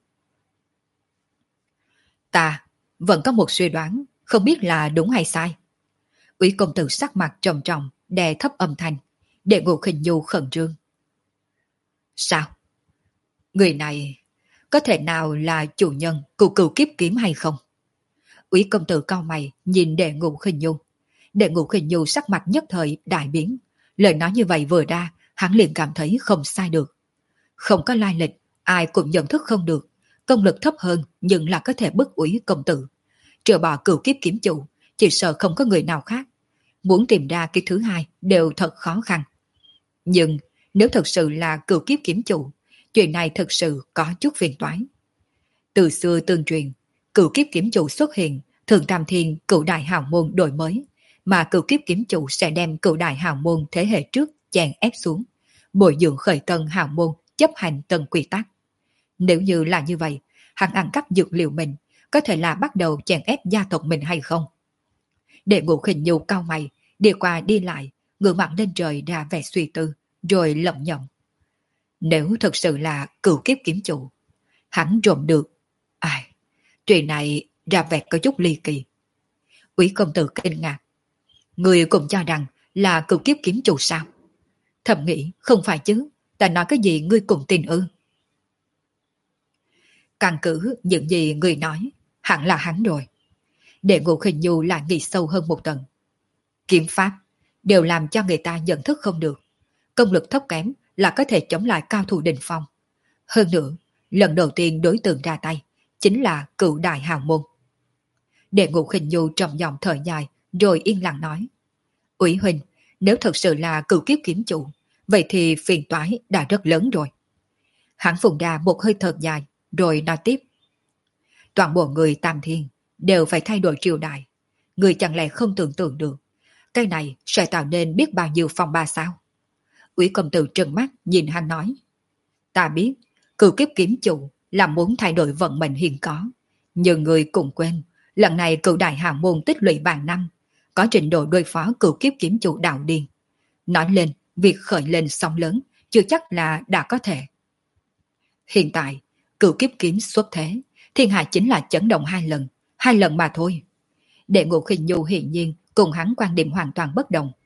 Ta vẫn có một suy đoán, không biết là đúng hay sai. Úy công tử sắc mặt trầm trọng, đè thấp âm thanh. Đệ Ngũ Khinh Nhu khẩn trương. Sao? Người này có thể nào là chủ nhân của Cửu Kiếp Kiếm hay không? Úy công tử cau mày nhìn Đệ Ngũ Khinh Nhu. Đệ Ngũ Khinh Nhu sắc mặt nhất thời đại biến. Lời nói như vậy vừa ra, hắn liền cảm thấy không sai được. Không có lai lịch, ai cũng nhận thức không được. Công lực thấp hơn nhưng là có thể bức Úy công tử. Trừ bỏ Cửu Kiếp Kiếm chủ, chỉ sợ không có người nào khác. Muốn tìm ra cái thứ hai đều thật khó khăn. Nhưng nếu thật sự là Cửu Kiếp Kiếm chủ, chuyện này thật sự có chút phiền toái. Từ xưa tương truyền, Cửu Kiếp Kiếm chủ xuất hiện, Thượng Tam Thiên Cửu Đại Hào Môn đổi mới, mà Cửu Kiếp Kiếm chủ sẽ đem Cửu Đại Hào Môn thế hệ trước chèn ép xuống, bồi dưỡng khởi tân hào môn chấp hành tân quy tắc. Nếu như là như vậy, hắn ăn cắp dược liệu mình, có thể là bắt đầu chèn ép gia tộc mình hay không? Đệ Ngũ Khinh Nhu cau mày, đi qua đi lại, ngửa mặt lên trời ra vẻ suy tư, rồi lẩm nhẩm. Nếu thật sự là Cửu Kiếp Kiếm chủ, hắn trộm được. Ai, chuyện này ra vẻ có chút ly kỳ. Úy công tử kinh ngạc. Người cũng cho rằng là Cửu Kiếp Kiếm chủ sao? Thầm nghĩ không phải chứ, ta nói cái gì ngươi cũng tin ư? Căn cứ những gì người nói, hẳn là hắn rồi. Đệ Ngũ Khinh Nhu lại nghĩ sâu hơn một tầng. Kiếm pháp đều làm cho người ta nhận thức không được. Công lực thấp kém là có thể chống lại cao thủ đỉnh phong. Hơn nữa, lần đầu tiên đối tượng ra tay chính là Cửu Đại Hào Môn. Đệ Ngũ Khinh Nhu trầm giọng thở dài, rồi yên lặng nói. Úy huynh, nếu thật sự là Cửu Kiếp Kiếm chủ, vậy thì phiền toái đã rất lớn rồi. Hắn phun ra một hơi thở dài, rồi nói tiếp. Toàn bộ người Tam Thiên đều phải thay đổi triều đại. Người chẳng lẽ không tưởng tượng được, cái này sẽ tạo nên biết bao nhiêu phong ba sao? Úy công tử trừng mắt nhìn hắn nói. Ta biết, Cửu Kiếp Kiếm chủ là muốn thay đổi vận mệnh hiện có. Nhưng người cũng quên, lần này Cửu Đại Hào Môn tích lũy vạn năm, có trình độ đối phó Cửu Kiếp Kiếm chủ đạo điên. Nói lên, việc khởi lên sóng lớn, chưa chắc là đã có thể. Hiện tại, Cửu Kiếp Kiếm xuất thế, thiên hạ chính là chấn động hai lần, hai lần mà thôi. Đệ Ngũ Khinh Nhu hiển nhiên cùng hắn quan điểm hoàn toàn bất đồng.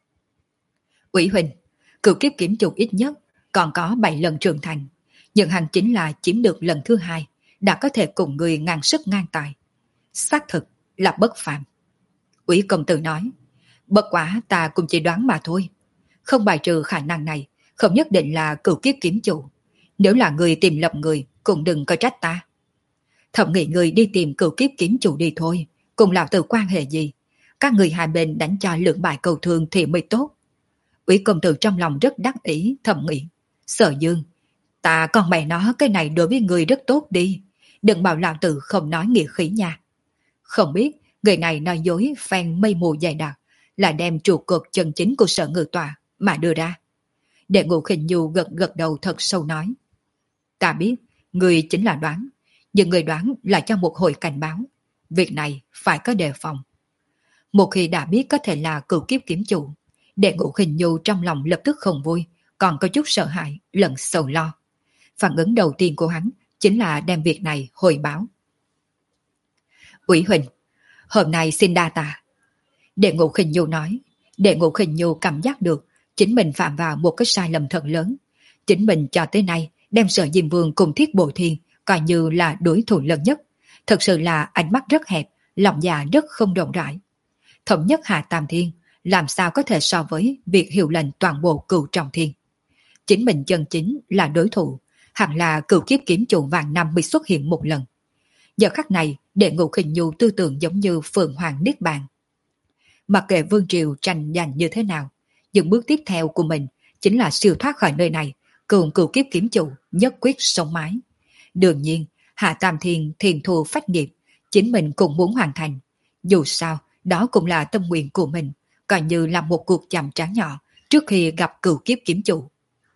Úy huynh, Cửu Kiếp Kiếm chủ ít nhất còn có bảy lần trưởng thành, nhưng hắn chính là chiếm được lần thứ hai, đã có thể cùng người ngang sức ngang tài. Xác thực là bất phàm. Úy công tử nói, bất quá ta cũng chỉ đoán mà thôi. Không bài trừ khả năng này, không nhất định là Cửu Kiếp Kiếm chủ. Nếu là người tìm lầm người, cũng đừng có trách ta. Thậm nghĩ người đi tìm Cửu Kiếp Kiếm chủ đi thôi, cùng lão tử quan hệ gì? Các người hai bên đánh cho lưỡng bại cầu thương thì mới tốt. Úy công tử trong lòng rất đắc ý, thầm nghĩ. Sở Dương, ta còn mẹ nó cái này đối với người rất tốt đi. Đừng bảo lão tử không nói nghĩa khí nha. Không biết người này nói dối phan mây mù dày đặc, là đem trụ cột chân chính của Sở Ngự Tòa mà đưa ra. Đệ Ngũ Khinh Nhu gật gật đầu thật sâu nói. Ta biết, người chính là đoán, nhưng người đoán là cho một hồi cảnh báo. Việc này phải có đề phòng. Một khi đã biết có thể là Cửu Kiếp Kiếm chủ, Đệ Ngũ Khinh Nhu trong lòng lập tức không vui, còn có chút sợ hãi, lẫn sầu lo. Phản ứng đầu tiên của hắn chính là đem việc này hồi báo. Ủy huynh, hôm nay xin đa tạ. Đệ Ngũ Khinh Nhu nói. Đệ Ngũ Khinh Nhu cảm giác được chính mình phạm vào một cái sai lầm thật lớn. Chính mình cho tới nay đem Sở Diêm Vương cùng Thiết Bộ Thiên coi như là đối thủ lớn nhất. Thật sự là ánh mắt rất hẹp, lòng dạ rất không rộng rãi. Thống nhất Hạ Tam Thiên làm sao có thể so với việc hiệu lệnh toàn bộ Cửu Trọng Thiên. Chính mình chân chính là đối thủ, hẳn là Cửu Kiếp Kiếm Chủ vạn năm mới xuất hiện một lần. Giờ khắc này, Đệ Ngũ Khinh Nhu tư tưởng giống như Phượng Hoàng Niết Bàn. Mặc kệ Vương Triều tranh giành như thế nào, những bước tiếp theo của mình chính là siêu thoát khỏi nơi này, cùng Cửu Kiếp Kiếm Chủ nhất quyết sống mái. Đương nhiên, Hạ Tam Thiên thiền thù phách nghiệp, chính mình cũng muốn hoàn thành. Dù sao, đó cũng là tâm nguyện của mình, coi như là một cuộc chạm trán nhỏ trước khi gặp Cửu Kiếp Kiếm Chủ.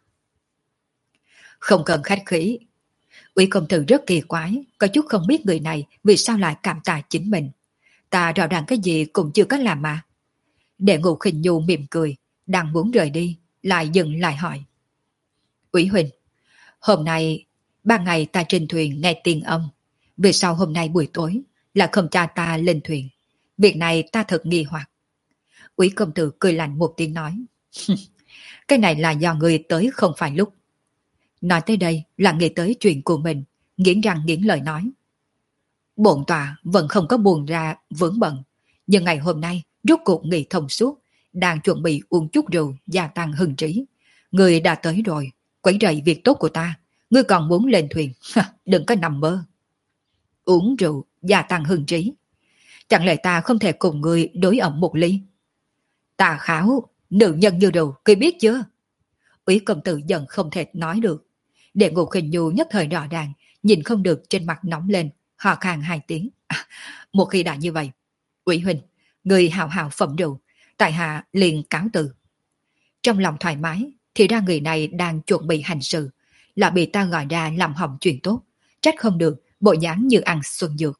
Không cần khách khí. Ủy công tử rất kỳ quái, có chút không biết người này vì sao lại cảm tạ chính mình. Ta rõ ràng cái gì cũng chưa có làm mà. Đệ Ngũ Khinh Nhu mỉm cười, đang muốn rời đi, lại dừng lại hỏi. Ủy huynh, hôm nay, ba ngày ta trên thuyền nghe tiếng âm, vì sao hôm nay buổi tối là không cha ta lên thuyền? Việc này ta thật nghi hoặc. Ủy công tử cười lạnh một tiếng nói. Cái này là do người tới không phải lúc. Nói tới đây là nghĩ tới chuyện của mình, nghiến răng nghiến lời nói. Bổn tọa vẫn không có buồn ra vướng bận, nhưng ngày hôm nay rốt cuộc nghị thông suốt, đang chuẩn bị uống chút rượu gia tăng hưng trí. Người đã tới rồi, quấy rầy việc tốt của ta, ngươi còn muốn lên thuyền, đừng có nằm mơ. Uống rượu gia tăng hưng trí, chẳng lẽ ta không thể cùng người đối ẩm một ly? Tà kháo, nữ nhân như rượu, ngươi biết chưa? Úy công tử dần không thể nói được. Đệ Ngũ Khinh Nhu nhất thời rõ ràng, nhìn không được trên mặt nóng lên, họ khàn hai tiếng. À, một khi đã như vậy, Úy huynh, người hào hào phẩm rượu, tại hạ liền cáo từ. Trong lòng thoải mái, thì ra người này đang chuẩn bị hành sự, là bị ta gọi ra làm hỏng chuyện tốt, trách không được, bộ dáng như ăn xuân dược.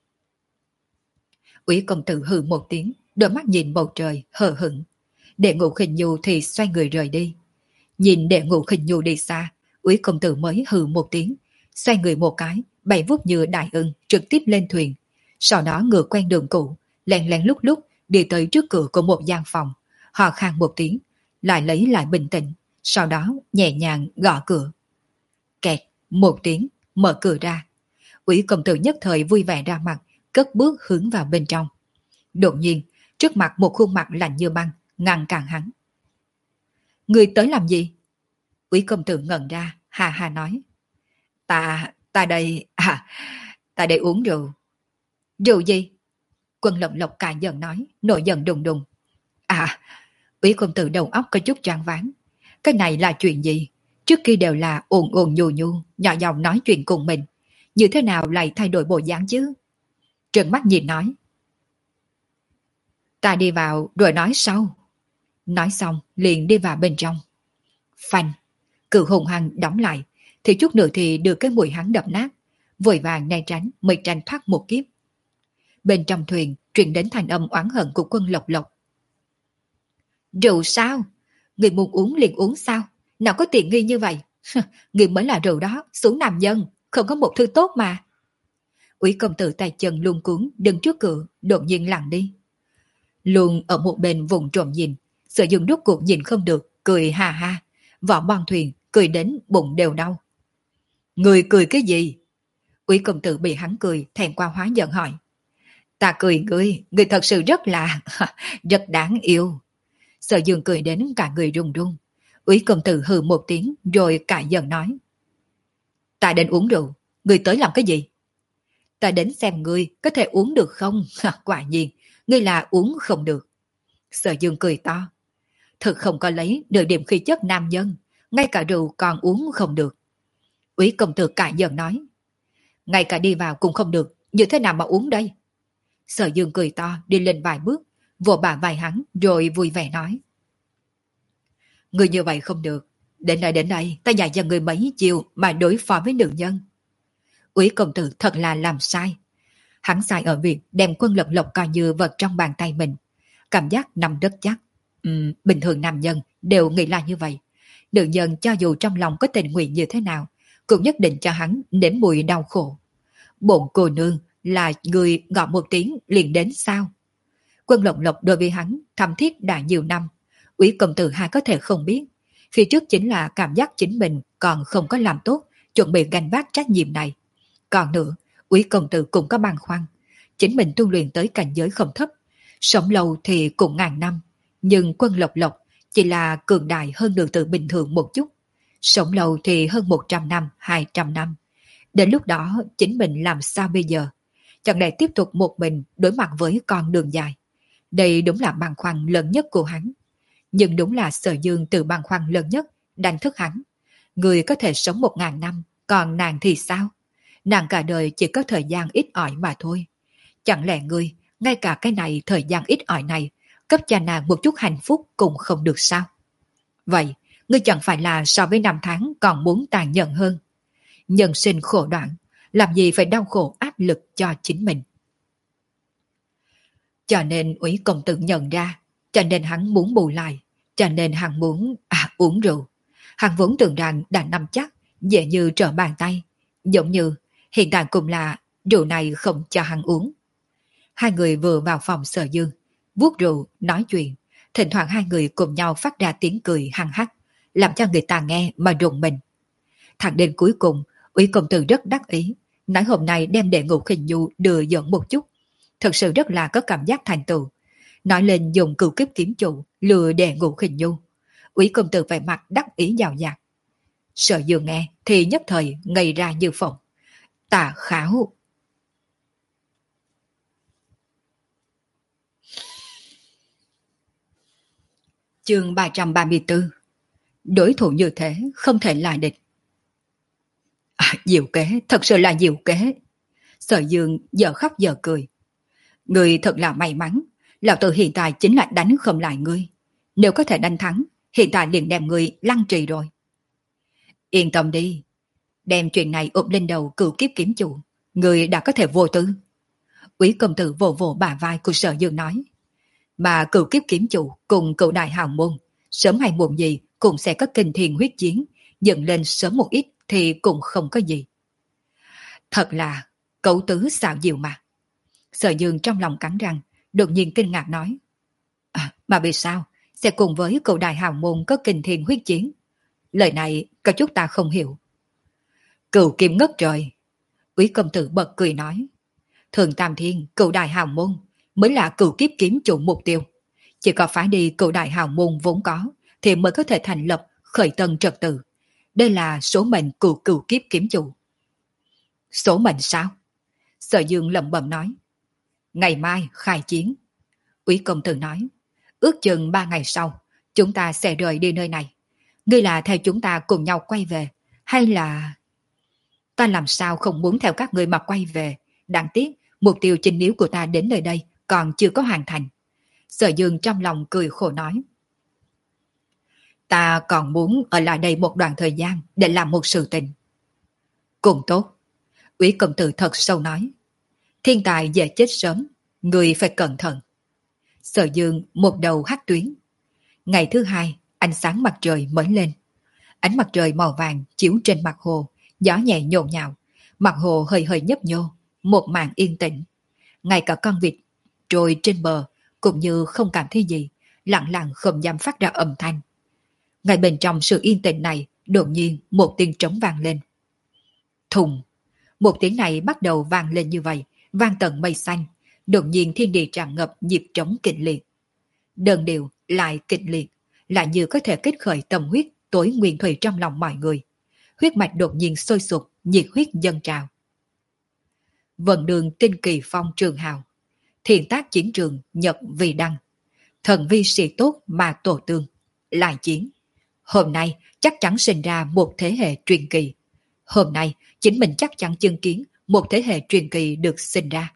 Úy công tử hừ một tiếng, đôi mắt nhìn bầu trời, hờ hững. Đệ Ngũ Khinh Nhu thì xoay người rời đi. Nhìn Đệ Ngũ Khinh Nhu đi xa, Úy công tử mới hừ một tiếng, xoay người một cái, bay vút như đại ưng trực tiếp lên thuyền. Sau đó ngựa quen đường cũ, lén lén lúc lúc đi tới trước cửa của một gian phòng, hò khan một tiếng, lại lấy lại bình tĩnh, sau đó nhẹ nhàng gõ cửa. Kẹt một tiếng, mở cửa ra. Úy công tử nhất thời vui vẻ ra mặt, cất bước hướng vào bên trong. Đột nhiên, trước mặt một khuôn mặt lạnh như băng, ngăn cản hắn. Người tới làm gì? Úy công tử ngẩn ra, hà hà nói. Ta, ta đây, à, ta đây uống rượu. Rượu gì? Quân Lộng Lộc cả giận nói, nổi giận đùng đùng. À, Úy công tử đầu óc có chút choáng váng. Cái này là chuyện gì? Trước kia đều là ồn ồn nhù nhù, nhỏ giọng nói chuyện cùng mình. Như thế nào lại thay đổi bộ dáng chứ? Trừng mắt nhìn nói. Ta đi vào rồi nói sau. Nói xong liền đi vào bên trong. Phanh, cửa hùng hăng đóng lại, thì chút nữa thì được cái mùi hắn đập nát, vội vàng né tránh mới tranh thoát một kiếp. Bên trong thuyền truyền đến thanh âm oán hận của Quân Lộc Lộc. Rượu sao? Người muốn uống liền uống sao? Nào có tiện nghi như vậy? Người mới là rượu đó, xuống nam dân, không có một thứ tốt mà. Úy công tử tay chân luống cuống đứng trước cửa, đột nhiên lặng đi. Luôn ở một bên vùng trộm nhìn, Sở Dương rốt cuộc nhìn không được, cười ha ha. Võ bon thuyền cười đến bụng đều đau. Người cười cái gì? Úy công tử bị hắn cười thẹn qua hóa giận hỏi. Ta cười ngươi, ngươi thật sự rất là rất đáng yêu. Sở Dương cười đến cả người run run. Úy công tử hừ một tiếng rồi cãi giận nói. Ta đến uống rượu, ngươi tới làm cái gì? Ta đến xem ngươi có thể uống được không? Quả nhiên, ngươi là uống không được. Sở Dương cười to. Thật không có lấy nửa điểm khí chất nam nhân, ngay cả rượu còn uống không được. Úy công tử cãi giận nói. Ngay cả đi vào cũng không được, như thế nào mà uống đây? Sở Dương cười to đi lên vài bước, vỗ bả vai hắn rồi vui vẻ nói. Người như vậy không được, đến đây đến đây ta dạy cho người mấy chiều mà đối phó với nữ nhân. Úy công tử thật là làm sai. Hắn sai ở việc đem Quân Lộc Lộc coi như vật trong bàn tay mình, cảm giác nằm rất chắc. Uhm, bình thường nam nhân đều nghĩ là như vậy. Nữ nhân cho dù trong lòng có tình nguyện như thế nào, cũng nhất định cho hắn nếm mùi đau khổ. Bổn cô nương là người gọi một tiếng liền đến sao? Quân Lộc Lộc đối với hắn thầm thiết đã nhiều năm, Úy công tử hai có thể không biết. Phía trước chính là cảm giác chính mình còn không có làm tốt, chuẩn bị gánh vác trách nhiệm này. Còn nữa, Úy công tử cũng có băn khoăn. Chính mình tu luyện tới cảnh giới không thấp, sống lâu thì cũng ngàn năm, nhưng Quân Lộc Lộc chỉ là cường đại hơn nữ tử bình thường một chút. Sống lâu thì hơn một trăm năm, hai trăm năm. Đến lúc đó chính mình làm sao bây giờ? Chẳng lẽ tiếp tục một mình đối mặt với con đường dài? Đây đúng là băn khoăn lớn nhất của hắn. Nhưng đúng là Sở Dương từ băn khoăn lớn nhất đánh thức hắn. Người có thể sống một ngàn năm, còn nàng thì sao? Nàng cả đời chỉ có thời gian ít ỏi mà thôi. Chẳng lẽ ngươi, ngay cả cái này thời gian ít ỏi này, cấp cho nàng một chút hạnh phúc cũng không được sao? Vậy, ngươi chẳng phải là so với năm tháng còn muốn tàn nhẫn hơn? Nhân sinh khổ đoạn, làm gì phải đau khổ áp lực cho chính mình? Cho nên Úy công tử nhận ra, cho nên hắn muốn bù lại, cho nên hắn muốn à, uống rượu. Hắn vốn tưởng rằng đã nắm chắc, dễ như trở bàn tay. Giống như hiện tại cũng là rượu này không cho hắn uống. Hai người vừa vào phòng Sở Dương, vuốt rượu, nói chuyện. Thỉnh thoảng hai người cùng nhau phát ra tiếng cười hăng hắc, làm cho người ta nghe mà rùng mình. Thẳng đến cuối cùng, Úy công tử rất đắc ý, nói hôm nay đem đệ Ngũ Khinh Nhu đưa dẫn một chút. Thật sự rất là có cảm giác thành tựu. Nói lên dùng cửu kiếp kiếm chủ lừa đệ Ngũ Khinh Nhu. Úy công tử vẻ mặt đắc ý giàu dạt. Sở Dương nghe thì nhất thời ngây ra như phỏng. Tà khảo. Chương ba trăm ba mươi tư. Đối thủ như thế không thể là địch. À, diệu kế, thật sự là diệu kế. Sở Dương giờ khóc giờ cười. Người thật là may mắn, lão tử hiện tại chính là đánh không lại ngươi. Nếu có thể đánh thắng, hiện tại liền đem ngươi lăng trì rồi. Yên tâm đi, đem chuyện này ụp lên đầu cửu kiếp kiếm chủ, ngươi đã có thể vô tư. Úy công tử vỗ vỗ bả vai của Sở Dương nói. Mà cửu kiếp kiếm chủ cùng cửu đại hào môn, sớm hay muộn gì cũng sẽ có kinh thiên huyết chiến, dựng lên sớm một ít thì cũng không có gì. Thật là cẩu tứ xạo diệu mà. Sở Dương trong lòng cắn răng, đột nhiên kinh ngạc nói. À, mà vì sao sẽ cùng với cửu đại hào môn có kinh thiên huyết chiến? Lời này có chút ta không hiểu. Cửu kim ngất trời. Úy công tử bật cười nói. Thường Tam Thiên, cửu đại hào môn mới là cửu kiếp kiếm chủ mục tiêu. Chỉ có phải đi cửu đại hào môn vốn có thì mới có thể thành lập khởi tân trật tự. Đây là số mệnh của cửu kiếp kiếm chủ. Số mệnh sao? Sở Dương lẩm bẩm nói. Ngày mai khai chiến. Úy công tử nói. Ước chừng ba ngày sau, chúng ta sẽ rời đi nơi này. Ngươi là theo chúng ta cùng nhau quay về, hay là... Ta làm sao không muốn theo các ngươi mà quay về. Đáng tiếc, mục tiêu chính yếu của ta đến nơi đây còn chưa có hoàn thành. Sở Dương trong lòng cười khổ nói. Ta còn muốn ở lại đây một đoạn thời gian để làm một sự tình. Cùng tốt. Úy công tử thật sâu nói. Thiên tài dễ chết sớm, người phải cẩn thận. Sở Dương một đầu hắt tuyến. Ngày thứ hai, ánh sáng mặt trời mới lên. Ánh mặt trời màu vàng chiếu trên mặt hồ, gió nhẹ nhộn nhạo, mặt hồ hơi hơi nhấp nhô, một màn yên tĩnh. Ngay cả con vịt trôi trên bờ cũng như không cảm thấy gì, lặng lặng không dám phát ra âm thanh. Ngay bên trong sự yên tĩnh này, đột nhiên một tiếng trống vang lên. Thùng. Một tiếng này bắt đầu vang lên như vậy, vang tận mây xanh. Đột nhiên thiên địa tràn ngập nhịp trống kịch liệt. Đơn điệu lại kịch liệt, lại như có thể kết khởi tâm huyết tối nguyên thủy trong lòng mọi người. Huyết mạch đột nhiên sôi sục, nhiệt huyết dâng trào. Vận đường tinh kỳ phong trường hào, thiện tác chiến trường nhật vì đăng, thần vi sĩ tốt mà tổ tương, lại chiến. Hôm nay chắc chắn sinh ra một thế hệ truyền kỳ. Hôm nay chính mình chắc chắn chứng kiến một thế hệ truyền kỳ được sinh ra.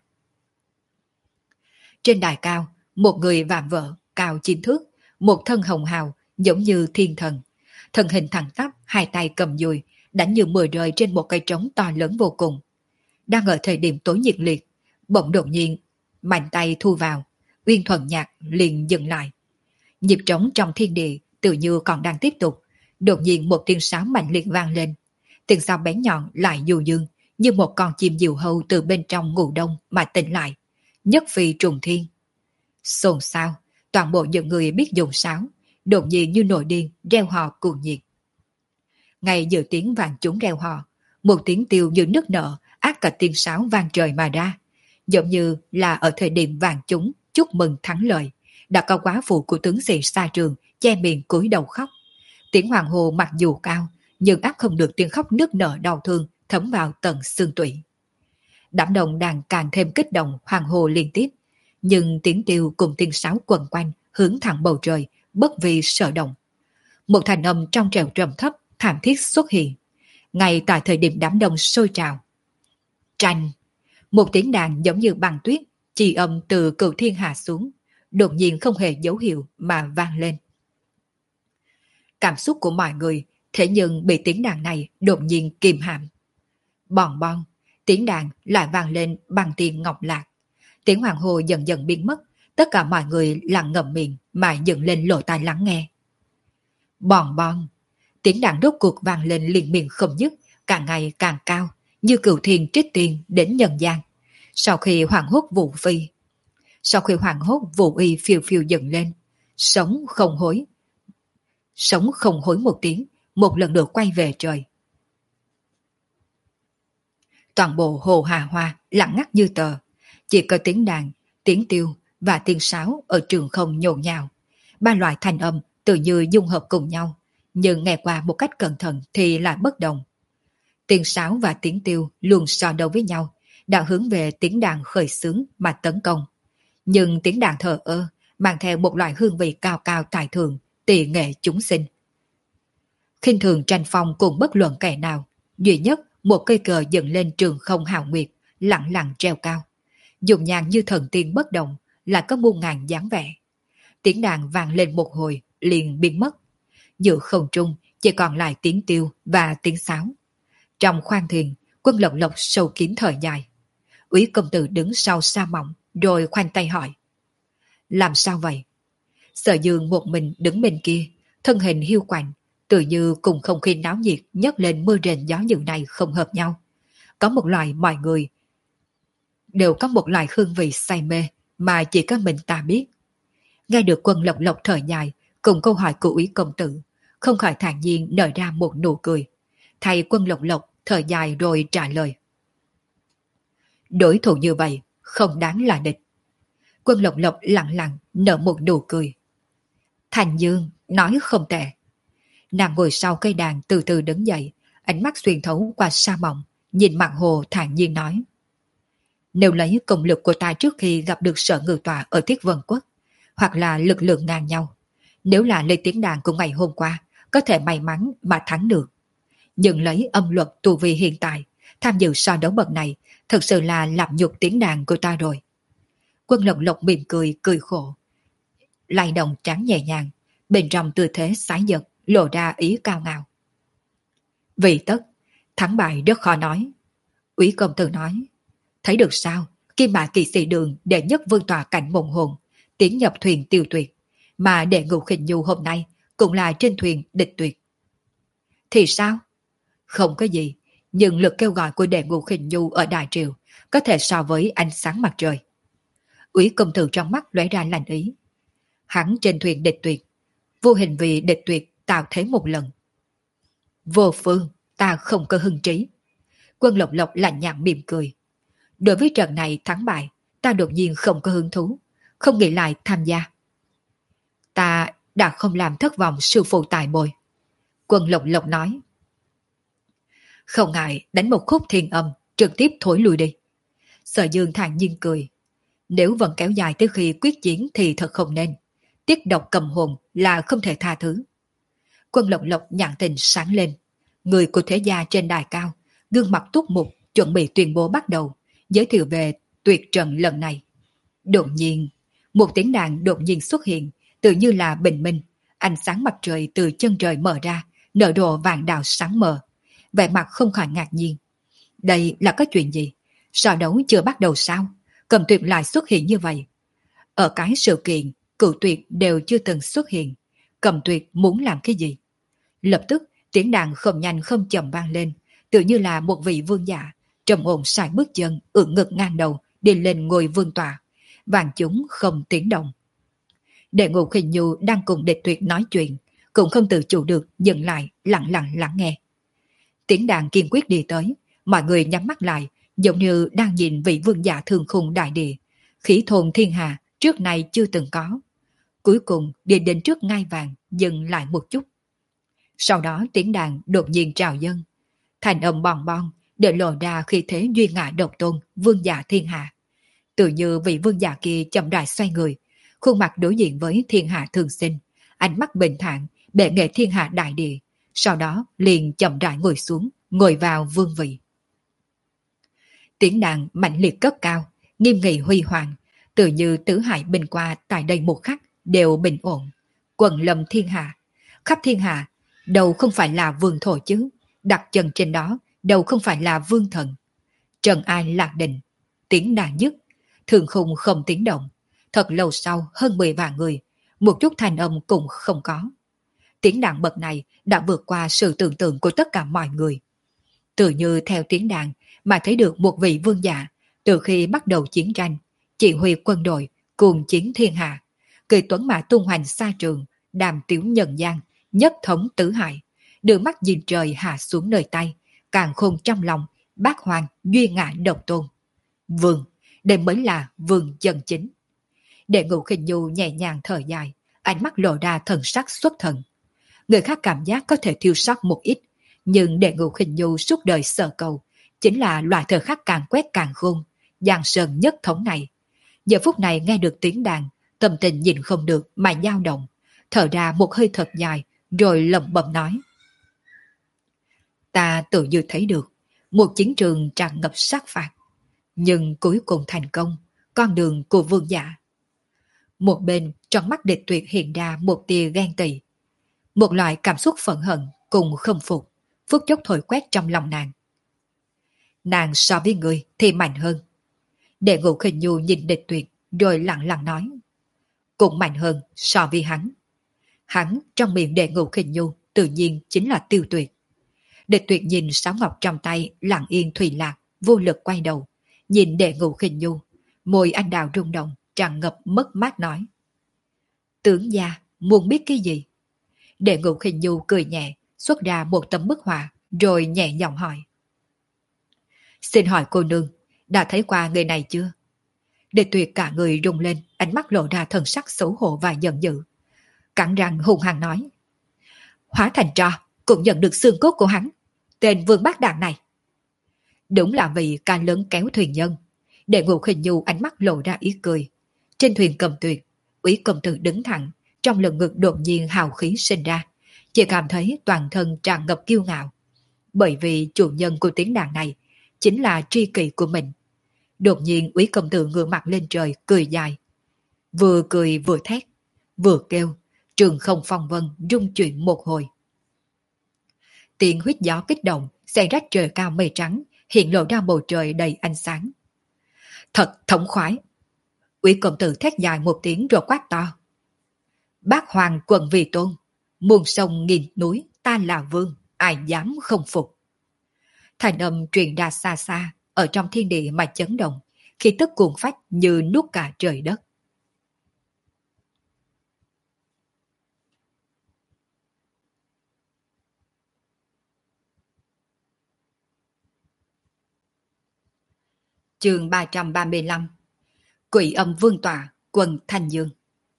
Trên đài cao, một người vạm vỡ, cao chín thước, một thân hồng hào, giống như thiên thần. Thân hình thẳng tắp, hai tay cầm dùi, đánh như mưa rơi trên một cây trống to lớn vô cùng. Đang ở thời điểm tối nhiệt liệt, bỗng đột nhiên, mạnh tay thu vào, uyên thuần nhạc liền dừng lại. Nhịp trống trong thiên địa tự như còn đang tiếp tục, đột nhiên một tiếng sáo mạnh liệt vang lên. Tiếng sáo bén nhọn lại dù dương, như một con chim diều hâu từ bên trong ngủ đông mà tỉnh lại, nhất phi trùng thiên. Xôn xao, toàn bộ những người biết dùng sáo, đột nhiên như nổi điên, reo hò cuồng nhiệt. Ngay giữa tiếng vàng chúng reo hò, một tiếng tiêu như nức nở, ác cả tiếng sáo vang trời mà ra, giống như là ở thời điểm vàng chúng chúc mừng thắng lợi, đã có quá phụ của tướng sĩ xa trường che miệng cúi đầu khóc. Tiếng hoàng hô mặc dù cao, nhưng áp không được tiếng khóc nức nở đau thương thấm vào tận xương tủy. Đám đông đang càng thêm kích động hoàng hô liên tiếp, nhưng tiếng tiêu cùng tiếng sáo quần quanh hướng thẳng bầu trời, bất vi sở động. Một thanh âm trong trẻo trầm thấp thảm thiết xuất hiện, ngay tại thời điểm đám đông sôi trào. Tranh, một tiếng đàn giống như băng tuyết, chi âm từ cửu thiên hạ xuống, đột nhiên không hề dấu hiệu mà vang lên. Cảm xúc của mọi người thế nhưng bị tiếng đàn này đột nhiên kìm hãm. Bòn bon, tiếng đàn lại vang lên bằng tiếng ngọc lạc. Tiếng hoàng hô dần dần biến mất, tất cả mọi người lặng ngậm miệng mà dựng lên lỗ tai lắng nghe. Bòn bon, tiếng đàn rốt cuộc vang lên liên miên không dứt, càng ngày càng cao, như cửu thiên trích tiền đến nhân gian. Sau khi hoàng hốt vụ phi, sau khi hoàng hốt vụ y phiêu phiêu dần lên, sống không hối, sống không hối một tiếng, một lần nữa quay về trời. Toàn bộ hồ Hà Hoa lặng ngắt như tờ, chỉ có tiếng đàn, tiếng tiêu và tiếng sáo ở trường không nhộn nhào. Ba loại thanh âm tự như dung hợp cùng nhau, nhưng nghe qua một cách cẩn thận thì lại bất đồng. Tiếng sáo và tiếng tiêu luôn so đầu với nhau, đã hướng về tiếng đàn khởi xướng mà tấn công. Nhưng tiếng đàn thờ ơ, mang theo một loại hương vị cao cao tài thượng, tỉ nghệ chúng sinh. Khinh thường tranh phong cùng bất luận kẻ nào, duy nhất một cây cờ dựng lên trường không hào nguyệt, lặng lặng treo cao. Dùng nhàn như thần tiên bất động, lại có muôn ngàn dáng vẻ. Tiếng đàn vang lên một hồi, liền biến mất. Giữa không trung chỉ còn lại tiếng tiêu và tiếng sáo. Trong khoang thuyền, Quân Lộc Lộc sâu kín thở dài. Úy công tử đứng sau sa mỏng, rồi khoanh tay hỏi. Làm sao vậy? Sở Dương một mình đứng bên kia, thân hình hiu quạnh, tự như cùng không khí náo nhiệt nhấc lên mưa rền gió dữ này không hợp nhau. Có một loại mọi người đều có một loại hương vị say mê mà chỉ có mình ta biết. Nghe được Quân Lộc Lộc thở dài cùng câu hỏi của Úy công tử, không khỏi thản nhiên nở ra một nụ cười. Thầy Quân Lộc Lộc thở dài rồi trả lời. Đối thủ như vậy không đáng là địch. Quân Lộc Lộc lặng lặng nở một nụ cười. Thành Dương nói không tệ. Nàng ngồi sau cây đàn từ từ đứng dậy, ánh mắt xuyên thấu qua sa mỏng, nhìn mặt hồ thản nhiên nói. Nếu lấy công lực của ta trước khi gặp được Sở Ngự Tọa ở Thiết Vân Quốc, hoặc là lực lượng ngang nhau, nếu là lấy tiếng đàn của ngày hôm qua, có thể may mắn mà thắng được. Nhưng lấy âm luật tu vi hiện tại, tham dự so đấu bậc này, thật sự là làm nhục tiếng đàn của ta rồi. Quân Lộc Lộc mỉm cười, cười khổ. Lay động trắng nhẹ nhàng, bên trong tư thế sái giật, lộ ra ý cao ngạo. Vì tất, thắng bại rất khó nói. Úy công tử nói, thấy được sao, Kim Mã Kỵ Sĩ Đường đệ nhất vương tọa cảnh mộng hồn, tiến nhập thuyền tiêu tuyệt, mà đệ ngũ khinh nhu hôm nay cũng là trên thuyền địch tuyệt. Thì sao? Không có gì, nhưng lực kêu gọi của đệ ngũ khinh nhu ở Đại Triều có thể so với ánh sáng mặt trời. Úy công tử trong mắt lóe ra lạnh ý. Hắn trên thuyền địch tuyệt, vô hình vì địch tuyệt tạo thế một lần. Vô phương, ta không có hưng trí. Quân Lộc Lộc lạnh nhạt mỉm cười. Đối với trận này thắng bại, ta đột nhiên không có hứng thú, không nghĩ lại tham gia. Ta đã không làm thất vọng sư phụ tài bồi. Quân Lộc Lộc nói. Không ngại đánh một khúc thiên âm, trực tiếp thổi lui đi. Sở Dương thản nhiên cười. Nếu vẫn kéo dài tới khi quyết chiến thì thật không nên. Tiết độc cầm hồn là không thể tha thứ. Quân Lộc Lộc nhãn tình sáng lên. Người của thế gia trên đài cao, gương mặt túc mục, chuẩn bị tuyên bố bắt đầu, giới thiệu về tuyệt trận lần này. Đột nhiên, một tiếng đàn đột nhiên xuất hiện, tự như là bình minh, ánh sáng mặt trời từ chân trời mở ra, nở rộ vàng đào sáng mờ. Vẻ mặt không khỏi ngạc nhiên. Đây là có chuyện gì? So đấu chưa bắt đầu sao? Cầm Tuyệt lại xuất hiện như vậy. Ở cái sự kiện, Cửu Tuyệt đều chưa từng xuất hiện. Cầm Tuyệt muốn làm cái gì? Lập tức, tiếng đàn không nhanh không chậm vang lên, tự như là một vị vương giả, trầm ổn sải bước chân, ưỡn ngực ngang đầu, đi lên ngồi vương tọa. Vạn chúng không tiếng động. Đệ Ngũ Khinh Nhu đang cùng Địch Tuyệt nói chuyện, cũng không tự chủ được dừng lại, lặng lặng lắng nghe. Tiếng đàn kiên quyết đi tới, mọi người nhắm mắt lại, giống như đang nhìn vị vương giả thường khung đại địa, khí thôn thiên hà trước nay chưa từng có. Cuối cùng đi đến trước ngai vàng, dừng lại một chút. Sau đó tiếng đàn đột nhiên trào dâng, thành âm bòn bon, để lộ ra khi thế duy ngã độc tôn, vương giả thiên hạ. Tự như vị vương giả kia chậm rãi xoay người, khuôn mặt đối diện với thiên hạ thường sinh, ánh mắt bình thản, bệ nghệ thiên hạ đại địa, sau đó liền chậm rãi ngồi xuống, ngồi vào vương vị. Tiếng đàn mạnh liệt cất cao, nghiêm nghị huy hoàng, tự như tứ hải bình qua tại đây một khắc đều bình ổn, quần lâm thiên hạ, khắp thiên hạ, đâu không phải là vương thổ chứ, đặt chân trên đó, đâu không phải là vương thần. Trần ai lạc định, tiếng đàn dứt, thường khung không tiếng động, thật lâu sau hơn mười vạn người, một chút thanh âm cũng không có. Tiếng đàn bậc này đã vượt qua sự tưởng tượng của tất cả mọi người. Tự như theo tiếng đàn mà thấy được một vị vương giả, từ khi bắt đầu chiến tranh, chỉ huy quân đội, cùng chiến thiên hạ, cười tuấn mã tung hoành xa trường, đàm tiếu nhân gian, nhất thống tứ hải, đưa mắt nhìn trời hạ xuống nơi tay, càng khôn trong lòng, bác hoàng, duy ngã độc tôn. Vương, đây mới là vương chân chính. Đệ Ngũ Khinh Nhu nhẹ nhàng thở dài, ánh mắt lộ ra thần sắc xuất thần. Người khác cảm giác có thể thiếu sót một ít, nhưng Đệ Ngũ Khinh Nhu suốt đời sở cầu, chính là loại thời khắc càng quét càng khôn, giang sơn nhất thống này. Giờ phút này nghe được tiếng đàn, tâm tình nhìn không được mà dao động, thở ra một hơi thật dài, rồi lẩm bẩm nói. Ta tự như thấy được, một chiến trường tràn ngập sát phạt, nhưng cuối cùng thành công, con đường của vương giả. Một bên trong mắt Địch Tuyệt hiện ra một tia ghen tị, một loại cảm xúc phẫn hận cùng không phục, phút chốc thổi quét trong lòng nàng. Nàng so với người thì mạnh hơn. Đệ Ngũ Khinh Nhu nhìn Địch Tuyệt rồi lặng lặng nói. Cũng mạnh hơn so với hắn. Hắn trong miệng Đệ Ngũ Khinh Nhu tự nhiên chính là Tiêu Tuyệt. Địch Tuyệt nhìn sáo ngọc trong tay lặng yên thủy lạc, vô lực quay đầu, nhìn Đệ Ngũ Khinh Nhu, môi anh đào rung động, tràn ngập mất mát nói. Tướng gia, muốn biết cái gì? Đệ Ngũ Khinh Nhu cười nhẹ, xuất ra một tấm bức họa, rồi nhẹ giọng hỏi. Xin hỏi cô nương, đã thấy qua người này chưa? Địch Tuyệt cả người rung lên, ánh mắt lộ ra thần sắc xấu hổ và giận dữ. Cắn răng hung hăng nói. Hóa thành tro, cũng nhận được xương cốt của hắn, tên vương bác đạn này. Đúng là vì ca lớn kéo thuyền nhân. Đệ Ngũ Khinh Nhu ánh mắt lộ ra ý cười. Trên thuyền Cầm Tuyệt, Úy công tử đứng thẳng, trong lồng ngực đột nhiên hào khí sinh ra, chỉ cảm thấy toàn thân tràn ngập kiêu ngạo. Bởi vì chủ nhân của tiếng đàn này chính là tri kỷ của mình. Đột nhiên Úy công tử ngửa mặt lên trời cười dài, vừa cười vừa thét, vừa kêu, trường không phong vân rung chuyển một hồi. Tiếng huýt gió kích động, xen rách trời cao mây trắng, hiện lộ ra bầu trời đầy ánh sáng. Thật thống khoái. Úy công tử thét dài một tiếng rồi quát to. Bác hoàng quận vì tôn, muôn sông nghìn núi ta là vương, ai dám không phục. Thành âm truyền ra xa xa, ở trong thiên địa mà chấn động, khi tức cuồng phách như nuốt cả trời đất. Chương ba trăm ba mươi lăm. Quỷ âm vương tọa, quân Thanh Dương.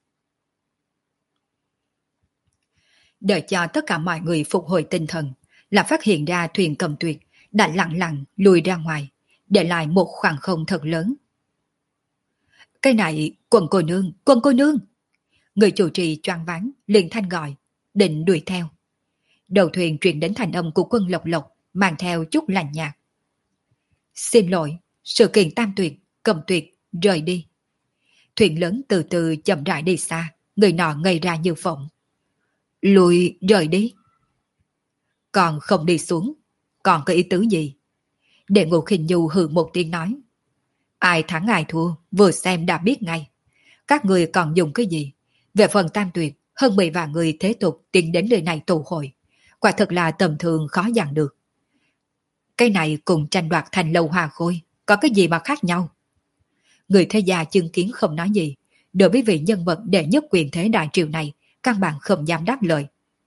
Đợi cho tất cả mọi người phục hồi tinh thần, là phát hiện ra thuyền Cầm Tuyệt đã lặng lặng lùi ra ngoài, để lại một khoảng không thật lớn. Cái này, quân cô nương, quân cô nương. Người chủ trì choáng váng, liền thanh gọi, định đuổi theo. Đầu thuyền truyền đến thành âm của quân Lộc Lộc, mang theo chút lạnh nhạt. Xin lỗi, sự kiện Tam Tuyệt, Cầm Tuyệt, rời đi. Thuyền lớn từ từ chậm rãi đi xa, người nọ ngây ra như phỏng. Lùi, rời đi. Còn không đi xuống, còn có ý tứ gì? Đệ Ngũ Khinh Nhu hừ một tiếng nói. Ai thắng ai thua, vừa xem đã biết ngay. Các người còn dùng cái gì? Về phần Tam Tuyệt, hơn mười vạn người thế tục tiến đến nơi này tụ hội. Quả thật là tầm thường khó dàn được. Cái này cùng tranh đoạt thành lâu hoa khôi, có cái gì mà khác nhau? Người thế gia chứng kiến không nói gì, đối với vị nhân vật đệ nhất quyền thế đại triều này, căn bản không dám đáp lời.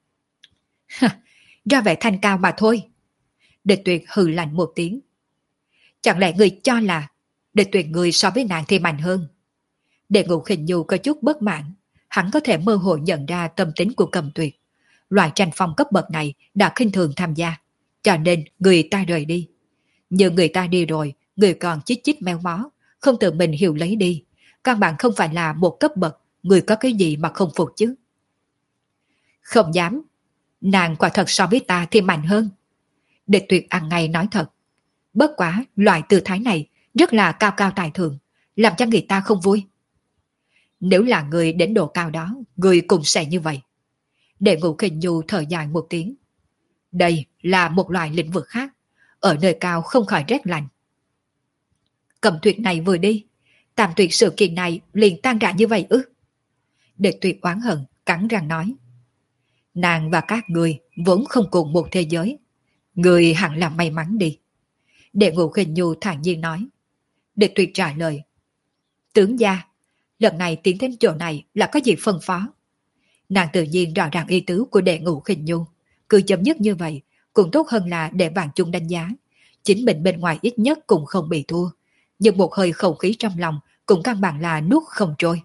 Ra vẻ thanh cao mà thôi. Địch Tuyệt hừ lạnh một tiếng. Chẳng lẽ người cho là Địch Tuyệt người so với nàng thì mạnh hơn? Đệ Ngũ Khinh Nhu có chút bất mãn, hắn có thể mơ hồ nhận ra tâm tính của Cầm Tuyệt. Loại tranh phong cấp bậc này đã khinh thường tham gia, cho nên người ta rời đi. Nhưng người ta đi rồi, người còn chít chít méo mó, không tự mình hiểu lấy đi. Căn bản không phải là một cấp bậc, người có cái gì mà không phục chứ? Không dám, nàng quả thật so với ta thì mạnh hơn. Địch Tuyệt ăn ngay nói thật. Bất quá, loại tư thái này rất là cao cao tài thượng, làm cho người ta không vui. Nếu là người đến độ cao đó, người cũng sẽ như vậy. Đệ Ngũ Khinh Nhu thở dài một tiếng. Đây là một loại lĩnh vực khác, ở nơi cao không khỏi rét lạnh. Cầm Tuyệt này vừa đi, Tam Tuyệt sự kiện này liền tan rã như vậy ư? Địch Tuyệt oán hận, cắn răng nói. Nàng và các người vốn không cùng một thế giới, người hẳn là may mắn đi. Đệ Ngũ Khinh Nhu thản nhiên nói. Địch Tuyệt trả lời. Tướng gia, lần này tiến đến chỗ này là có gì phân phó? Nàng tự nhiên rõ ràng ý tứ của Đệ Ngũ Khinh Nhu, cứ chấm dứt như vậy cũng tốt hơn là để vạn chúng đánh giá. Chính mình bên ngoài ít nhất cũng không bị thua, nhưng một hơi không khí trong lòng cũng căn bản là nuốt không trôi.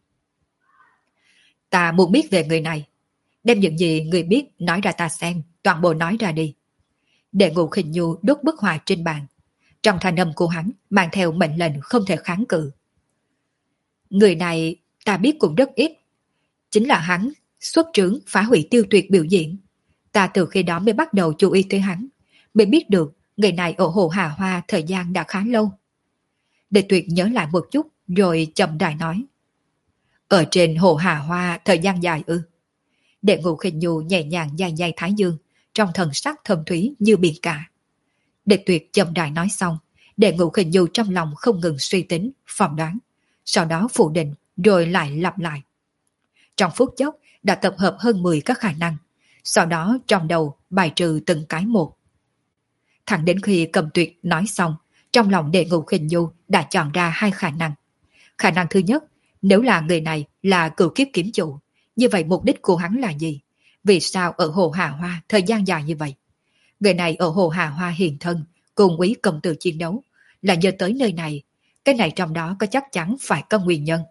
Ta muốn biết về người này, đem những gì người biết nói ra ta xem, toàn bộ nói ra đi. Đệ Ngũ Khinh Nhu đốt bức họa trên bàn, trong thanh âm của hắn mang theo mệnh lệnh không thể kháng cự. Người này ta biết cũng rất ít, chính là hắn xuất trướng phá hủy Tiêu Tuyệt biểu diễn. Ta từ khi đó mới bắt đầu chú ý tới hắn, mới biết được người này ở Hồ Hà Hoa thời gian đã khá lâu. Địch Tuyệt nhớ lại một chút rồi chậm rãi nói. Ở trên Hồ Hà Hoa thời gian dài ư? Đệ Ngũ Khinh Nhu nhẹ nhàng dài dài thái dương, trong thần sắc thâm thúy như biển cả. Địch Tuyệt chậm rãi nói xong, Đệ Ngũ Khinh Nhu trong lòng không ngừng suy tính, phỏng đoán, sau đó phủ định rồi lại lặp lại. Trong phút chốc đã tập hợp hơn mười các khả năng, sau đó trong đầu bài trừ từng cái một. Thẳng đến khi Cầm Tuyệt nói xong, trong lòng Đệ Ngũ Khinh Nhu đã chọn ra hai khả năng. Khả năng thứ nhất, nếu là người này là cửu kiếp kiếm chủ, như vậy mục đích của hắn là gì? Vì sao ở Hồ Hà Hoa thời gian dài như vậy? Người này ở Hồ Hà Hoa hiện thân, cùng quý công tử chiến đấu, là nhớ tới nơi này. Cái này trong đó có chắc chắn phải có nguyên nhân.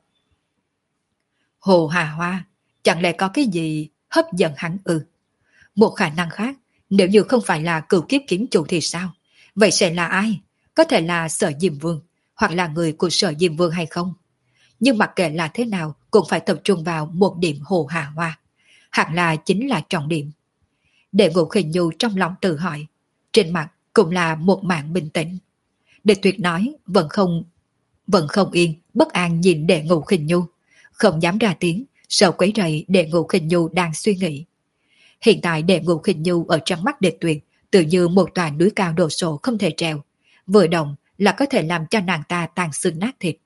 Hồ Hà Hoa, chẳng lẽ có cái gì hấp dẫn hắn ư? Một khả năng khác, nếu như không phải là cửu kiếp kiếm chủ thì sao? Vậy sẽ là ai? Có thể là Sở Diêm Vương, hoặc là người của Sở Diêm Vương hay không? Nhưng mặc kệ là thế nào cũng phải tập trung vào một điểm Hồ Hà Hoa. Hẳn là chính là trọng điểm. Đệ Ngũ Khinh Nhu trong lòng tự hỏi, trên mặt cũng là một màn bình tĩnh. Địch Tuyệt nói vẫn không vẫn không yên, bất an nhìn Đệ Ngũ Khinh Nhu, không dám ra tiếng, sợ quấy rầy Đệ Ngũ Khinh Nhu đang suy nghĩ. Hiện tại Đệ Ngũ Khinh Nhu ở trong mắt Địch Tuyệt tự như một tòa núi cao đồ sộ không thể trèo, vừa động là có thể làm cho nàng ta tan xương nát thịt.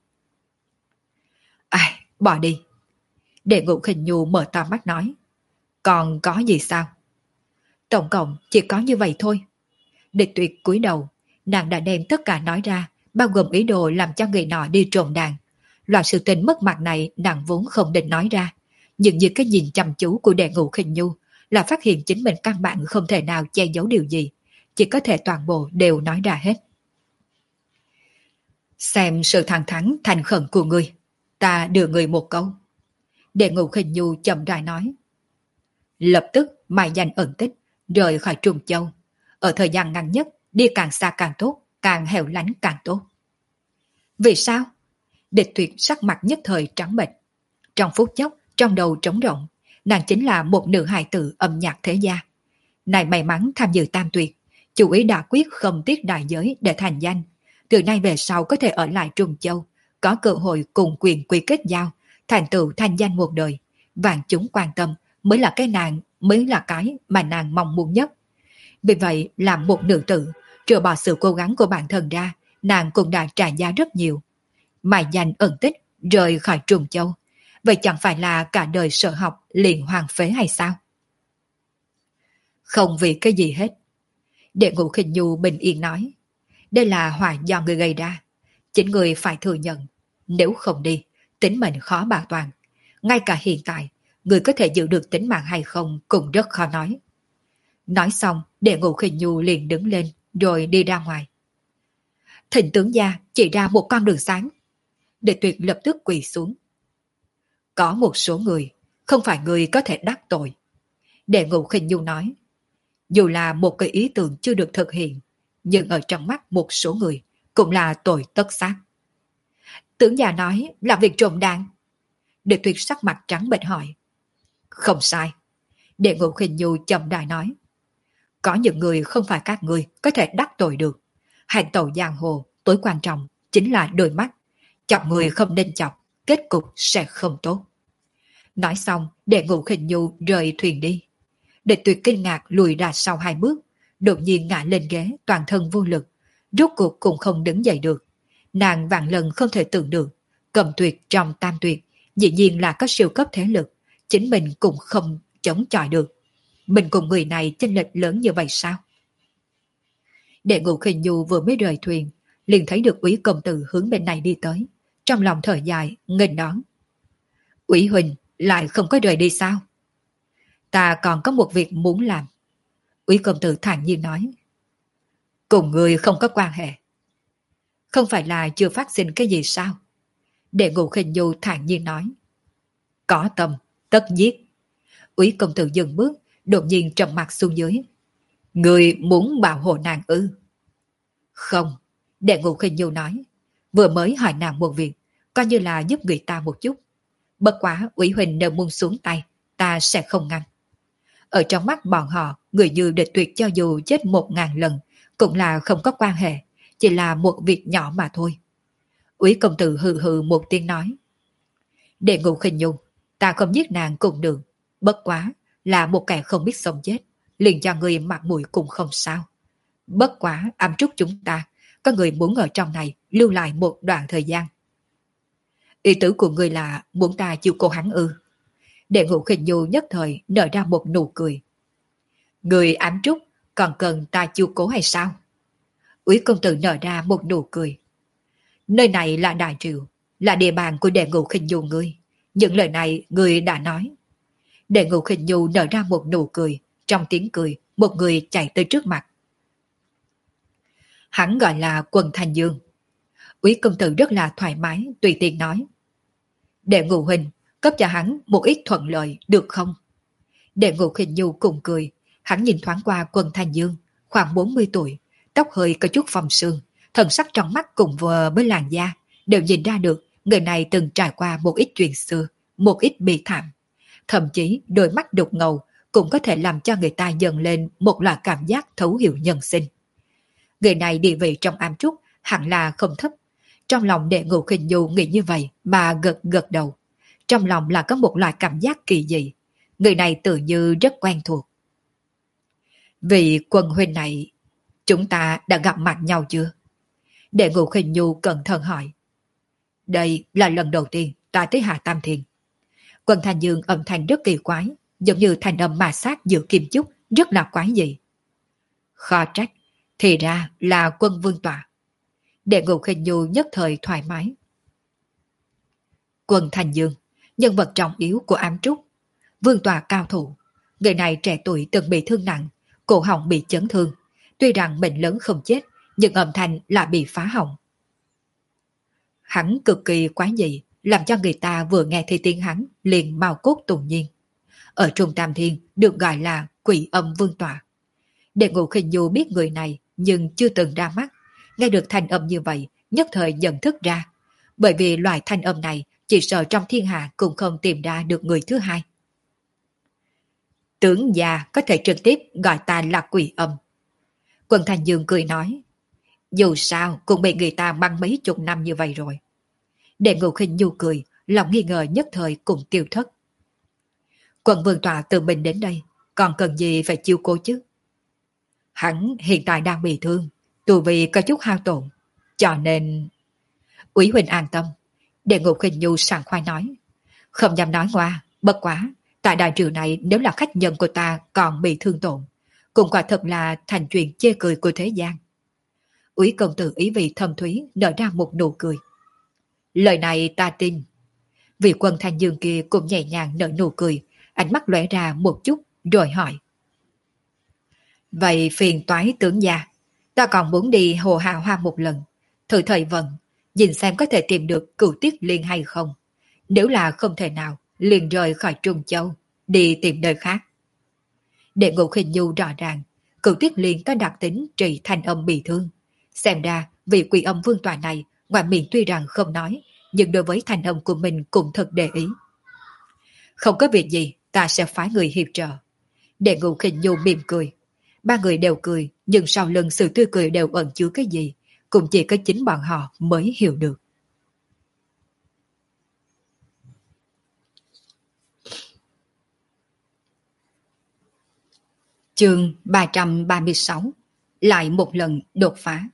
Ai, bỏ đi. Đệ Ngũ Khinh Nhu mở to mắt nói. Còn có gì sao? Tổng cộng chỉ có như vậy thôi. Địch Tuyệt cúi đầu, nàng đã đem tất cả nói ra, bao gồm ý đồ làm cho người nọ đi trộm đàn. Loại sự tình mất mặt này nàng vốn không định nói ra, nhưng như cái nhìn chăm chú của Đệ Ngũ Khinh Nhu là phát hiện chính mình căn bản không thể nào che giấu điều gì, chỉ có thể toàn bộ đều nói ra hết. Xem sự thẳng thắn thành khẩn của ngươi, ta đưa người một câu. Đệ Ngũ Khinh Nhu chậm rãi nói. Lập tức mài danh ẩn tích, rời khỏi Trùng Châu. Ở thời gian ngắn nhất, đi càng xa càng tốt, càng hẻo lánh càng tốt. Vì sao? Địch Tuyệt sắc mặt nhất thời trắng bệch. Trong phút chốc, trong đầu trống rỗng, nàng chính là một nữ hài tử âm nhạc thế gia. Này may mắn tham dự Tam Tuyệt, chủ ý đã quyết không tiếc đại giới để thành danh. Từ nay về sau có thể ở lại Trùng Châu, có cơ hội cùng quyền quy kết giao, thành tựu thành danh một đời. Vạn chúng quan tâm mới là cái nàng, mới là cái mà nàng mong muốn nhất. Vì vậy, làm một nữ tử, trừ bỏ sự cố gắng của bản thân ra, nàng cũng đã trả giá rất nhiều. Mài danh ẩn tích, rời khỏi Trùng Châu. Vậy chẳng phải là cả đời sở học liền hoàng phế hay sao? Không vì cái gì hết. Đệ Ngũ Khinh Nhu bình yên nói, đây là họa do người gây ra, chính người phải thừa nhận, nếu không đi, tính mệnh khó bảo toàn. Ngay cả hiện tại, người có thể giữ được tính mạng hay không cũng rất khó nói. Nói xong, Đệ Ngũ Khinh Nhu liền đứng lên, rồi đi ra ngoài. Thịnh tướng gia chỉ ra một con đường sáng. Đệ Tuyệt lập tức quỳ xuống. Có một số người, không phải người có thể đắc tội. Đệ Ngũ Khinh Nhu nói, dù là một cái ý tưởng chưa được thực hiện, nhưng ở trong mắt một số người cũng là tội tất xác. Tướng già nói là việc trộm đạn. Đệ Tuyệt sắc mặt trắng bệch hỏi. Không sai. Đệ Ngũ Khinh Nhu chậm rãi nói, có những người không phải các người có thể đắc tội được. Hành tẩu giang hồ tối quan trọng chính là đôi mắt. Chọc người không nên chọc, kết cục sẽ không tốt. Nói xong, Đệ Ngũ Khinh Nhu rời thuyền đi. Đệ Tuyệt kinh ngạc lùi ra sau hai bước, đột nhiên ngã lên ghế, toàn thân vô lực, rốt cuộc cũng không đứng dậy được. Nàng vạn lần không thể tưởng được, Cầm Tuyệt trong tam tuyệt, dĩ nhiên là có siêu cấp thế lực, chính mình cũng không chống chọi được. Mình cùng người này chênh lệch lớn như vậy sao? Đệ Ngũ Khinh Nhu vừa mới rời thuyền, liền thấy được Úy công tử hướng bên này đi tới, trong lòng thở dài, nghênh đón. Úy huynh lại không có rời đi sao? Ta còn có một việc muốn làm. Úy công tử thản nhiên nói. Cùng người không có quan hệ. Không phải là chưa phát sinh cái gì sao? Đệ Ngũ Khinh Nhu thản nhiên nói. Có tâm, tất giết. Úy công tử dừng bước, đột nhiên trầm mặt xuống dưới. Người muốn bảo hộ nàng ư? Không, Đệ Ngũ Khinh Nhu nói. Vừa mới hỏi nàng một việc, coi như là giúp người ta một chút. Bất quá Úy huynh nếu muốn xuống tay, ta sẽ không ngăn. Ở trong mắt bọn họ, người như Địch Tuyệt cho dù chết một ngàn lần, cũng là không có quan hệ, chỉ là một việc nhỏ mà thôi. Úy công tử hừ hừ một tiếng nói. Đệ Ngũ Khinh Nhu, ta không giết nàng cùng được, bất quá là một kẻ không biết sống chết, liền cho người mặt mũi cũng không sao. Bất quá ám trúc chúng ta, có người muốn ở trong này lưu lại một đoạn thời gian. Ý tứ của người là muốn ta chịu cô hắn ư? Đệ Ngũ Khinh Nhu nhất thời nở ra một nụ cười. Người ám trúc còn cần ta chiêu cố hay sao? Úy công tử nở ra một nụ cười. Nơi này là Đại Triều, là địa bàn của Đệ Ngũ Khinh Nhu ngươi. Những lời này người đã nói. Đệ Ngũ Khinh Nhu nở ra một nụ cười, trong tiếng cười, một người chạy tới trước mặt. Hắn gọi là Quần Thành Dương. Úy công tử rất là thoải mái, tùy tiện nói. Đệ Ngũ huynh, cấp cho hắn một ít thuận lợi được không? Đệ Ngũ Khinh Nhu cùng cười, hắn nhìn thoáng qua Quần Thành Dương, khoảng bốn mươi tuổi, tóc hơi có chút phồng sương, thần sắc trong mắt cùng vừa với làn da, đều nhìn ra được người này từng trải qua một ít chuyện xưa, một ít bi thảm. Thậm chí đôi mắt đục ngầu cũng có thể làm cho người ta dần lên một loại cảm giác thấu hiểu nhân sinh. Người này địa vị trong ám trúc hẳn là không thấp. Trong lòng Đệ Ngũ Khinh Nhu nghĩ như vậy mà gật gật đầu. Trong lòng là có một loại cảm giác kỳ dị. Người này tự như rất quen thuộc. Vì Quân huynh này, chúng ta đã gặp mặt nhau chưa? Đệ Ngũ Khinh Nhu cẩn thận hỏi. Đây là lần đầu tiên ta tới Hà Tam Thiên. Quần Thành Dương âm thanh rất kỳ quái, giống như thành âm ma sát giữa kim chúc, rất là quái dị. Khó trách, thì ra là Quân Vương Tọa. Đệ Ngũ Khinh Nhu nhất thời thoải mái. Quần Thành Dương, nhân vật trọng yếu của ám trúc, Vương Tọa cao thủ. Người này trẻ tuổi từng bị thương nặng, cổ họng bị chấn thương. Tuy rằng bệnh lớn không chết, nhưng âm thanh lại bị phá hỏng. Hắn cực kỳ quái dị, làm cho người ta vừa nghe thấy tiếng hắn liền mau cốt tùng nhiên. Ở Trung Tam Thiên được gọi là Quỷ Âm Vương Tọa. Đệ Ngũ Khinh Nhu biết người này nhưng chưa từng ra mắt, nghe được thanh âm như vậy nhất thời nhận thức ra, bởi vì loại thanh âm này chỉ sợ trong thiên hạ cũng không tìm ra được người thứ hai. Tướng già có thể trực tiếp gọi ta là Quỷ Âm. Quần Thành Dương cười nói, dù sao cũng bị người ta băng mấy chục năm như vậy rồi. Đệ Ngũ Khinh Nhu cười, lòng nghi ngờ nhất thời cũng tiêu thất. Quần Vương Tọa tự mình đến đây, còn cần gì phải chiêu cô chứ? Hắn hiện tại đang bị thương, tu vi có chút hao tổn, cho nên... Úy huynh an tâm, Đệ Ngũ Khinh Nhu sảng khoái nói. Không dám nói ngoa, bất quá, tại đại triều này nếu là khách nhân của ta còn bị thương tổn, cũng quả thật là thành chuyện chê cười của thế gian. Úy công tử ý vị thâm thúy nở ra một nụ cười. Lời này ta tin. Vị quân Thanh Dương kia cũng nhẹ nhàng nở nụ cười, ánh mắt lóe ra một chút rồi hỏi. Vậy phiền toái tướng gia, ta còn muốn đi Hồ Hà Hoa một lần, thử thời vận, nhìn xem có thể tìm được Cửu Tiết Liên hay không. Nếu là không thể nào, liền rời khỏi Trung Châu, đi tìm nơi khác. Để Ngũ Khinh Nhu rõ ràng, Cửu Tiết Liên có đặc tính trị thanh âm bị thương. Xem ra, vị quỷ âm vương tòa này, ngoài miệng tuy rằng không nói, nhưng đối với thanh âm của mình cũng thật để ý. Không có việc gì, ta sẽ phái người hiệp trợ. Để Ngũ Khinh Nhu mỉm cười. Ba người đều cười, nhưng sau lưng sự tươi cười đều ẩn chứa cái gì, cũng chỉ có chính bọn họ mới hiểu được. Chương ba trăm ba mươi sáu. Lại một lần đột phá.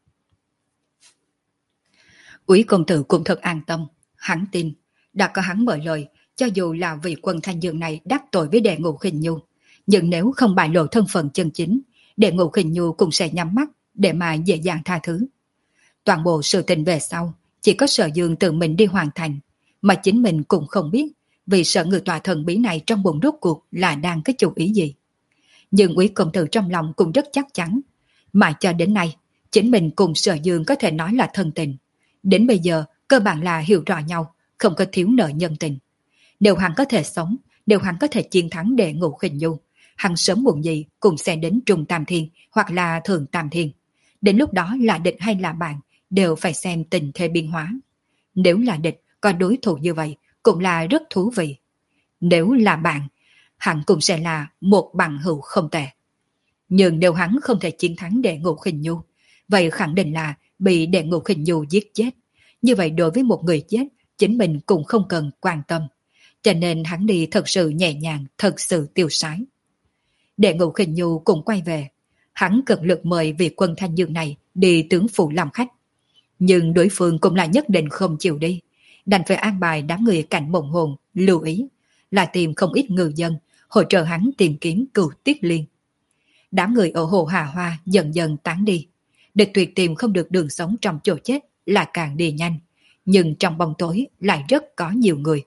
Úy công tử cũng thật an tâm, hắn tin, đã có hắn mở lời, cho dù là vị quân Thanh Dương này đắc tội với Đệ Ngũ Khinh Nhu, nhưng nếu không bại lộ thân phận chân chính, Đệ Ngũ Khinh Nhu cũng sẽ nhắm mắt để mà dễ dàng tha thứ. Toàn bộ sự tình về sau, chỉ có Sở Dương tự mình đi hoàn thành, mà chính mình cũng không biết, vì sợ người tòa thần bí này trong bụng rốt cuộc là đang có chủ ý gì. Nhưng Úy công tử trong lòng cũng rất chắc chắn, mà cho đến nay, chính mình cùng Sở Dương có thể nói là thân tình. Đến bây giờ, cơ bản là hiểu rõ nhau, không có thiếu nợ nhân tình. Nếu hắn có thể sống, nếu hắn có thể chiến thắng Đệ Ngũ Khinh Nhu, hắn sớm muộn gì cũng sẽ đến Trung Tam Thiên hoặc là Thượng Tam Thiên. Đến lúc đó là địch hay là bạn, đều phải xem tình thế biến hóa. Nếu là địch, có đối thủ như vậy, cũng là rất thú vị. Nếu là bạn, hắn cũng sẽ là một bằng hữu không tệ. Nhưng nếu hắn không thể chiến thắng Đệ Ngũ Khinh Nhu, vậy khẳng định là bị Đệ Ngũ Khinh Nhu giết chết. Như vậy đối với một người chết, chính mình cũng không cần quan tâm. Cho nên hắn đi thật sự nhẹ nhàng, thật sự tiêu sái. Đệ Ngũ Khinh Nhu cũng quay về. Hắn cực lực mời vị quân Thanh Dương này đi tướng phủ làm khách. Nhưng đối phương cũng là nhất định không chịu đi. Đành phải an bài đám người cạnh Mộng Hồn lưu ý, là tìm không ít ngư dân, hỗ trợ hắn tìm kiếm Cửu Tiết Liên. Đám người ở Hồ Hà Hoa dần dần tán đi. Địch tuyệt tìm không được đường sống trong chỗ chết là càng đi nhanh. Nhưng trong bóng tối lại rất có nhiều người.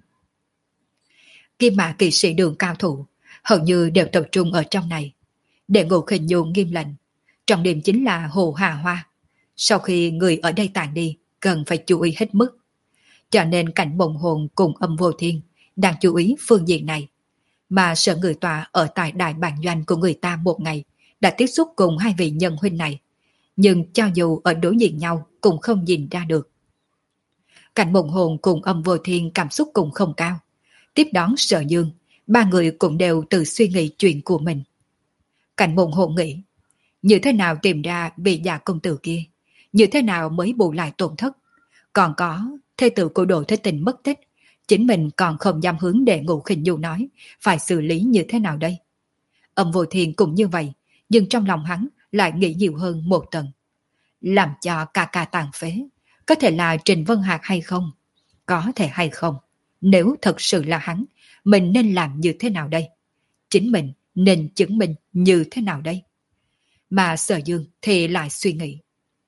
Kim Mã kỵ sĩ đường cao thủ hầu như đều tập trung ở trong này. Đệ Ngũ Khinh Nhu nghiêm lệnh, trọng điểm chính là Hồ Hà Hoa. Sau khi người ở đây tản đi, cần phải chú ý hết mức. Cho nên cảnh Mộng Hồn cùng Âm Vô Thiên đang chú ý phương diện này. Mà sợ người tòa ở tại đại bản doanh của người ta một ngày đã tiếp xúc cùng hai vị nhân huynh này. Nhưng cho dù ở đối diện nhau cũng không nhìn ra được. Cảnh Mộng Hồn cùng Âm Vô Thiên cảm xúc cũng không cao. Tiếp đón Sở Dương, ba người cũng đều tự suy nghĩ chuyện của mình. Cảnh Mộng Hồn nghĩ, như thế nào tìm ra vị già công tử kia, như thế nào mới bù lại tổn thất. Còn có, thê tử của Đỗ Thế Tình mất tích, chính mình còn không dám hướng Đệ Ngũ Khinh Nhu nói, phải xử lý như thế nào đây. Âm Vô Thiên cũng như vậy, nhưng trong lòng hắn lại nghĩ nhiều hơn một tầng. Làm cho ca ca tàn phế, có thể là Trình Vân Hạc hay không? Có thể hay không? Nếu thật sự là hắn, mình nên làm như thế nào đây? Chính mình nên chứng minh như thế nào đây? Mà Sở Dương thì lại suy nghĩ.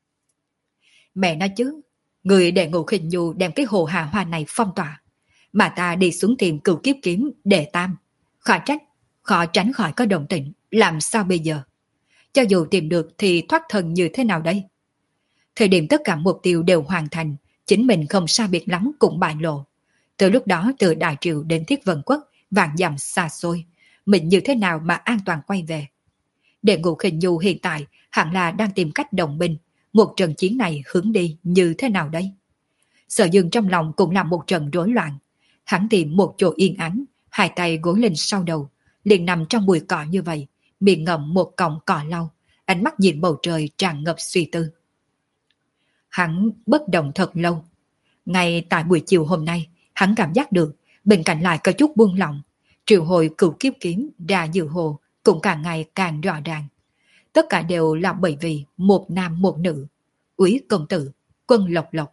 Mẹ nói chứ, người Đệ Ngũ Khinh Nhu đem cái Hồ Hà Hoa này phong tỏa, mà ta đi xuống tìm Cửu Kiếp Kiếm Đệ Tam. Khỏi trách, khó tránh khỏi có động tĩnh, làm sao bây giờ? Cho dù tìm được thì thoát thân như thế nào đây? Thời điểm tất cả mục tiêu đều hoàn thành, chính mình không sai biệt lắm cũng bại lộ. Từ lúc đó từ Đại Triều đến Thiết Vân Quốc, vạn dặm xa xôi, mình như thế nào mà an toàn quay về? Đệ Ngũ Khinh Nhu hiện tại hẳn là đang tìm cách đồng binh, một trận chiến này hướng đi như thế nào đây? Sở Dương trong lòng cũng là một trận rối loạn. Hắn tìm một chỗ yên ắng, hai tay gối lên sau đầu, liền nằm trong bụi cỏ như vậy, miệng ngậm một cọng cỏ lau, ánh mắt nhìn bầu trời tràn ngập suy tư. Hắn bất động thật lâu. Ngay tại buổi chiều hôm nay, hắn cảm giác được bên cạnh lại có chút buông lỏng, triệu hồi Cửu Kiếp Kiếm ra dự hồ cũng càng ngày càng rõ ràng. Tất cả đều là bởi vì một nam một nữ, Úy công tử, Quân Lộc Lộc.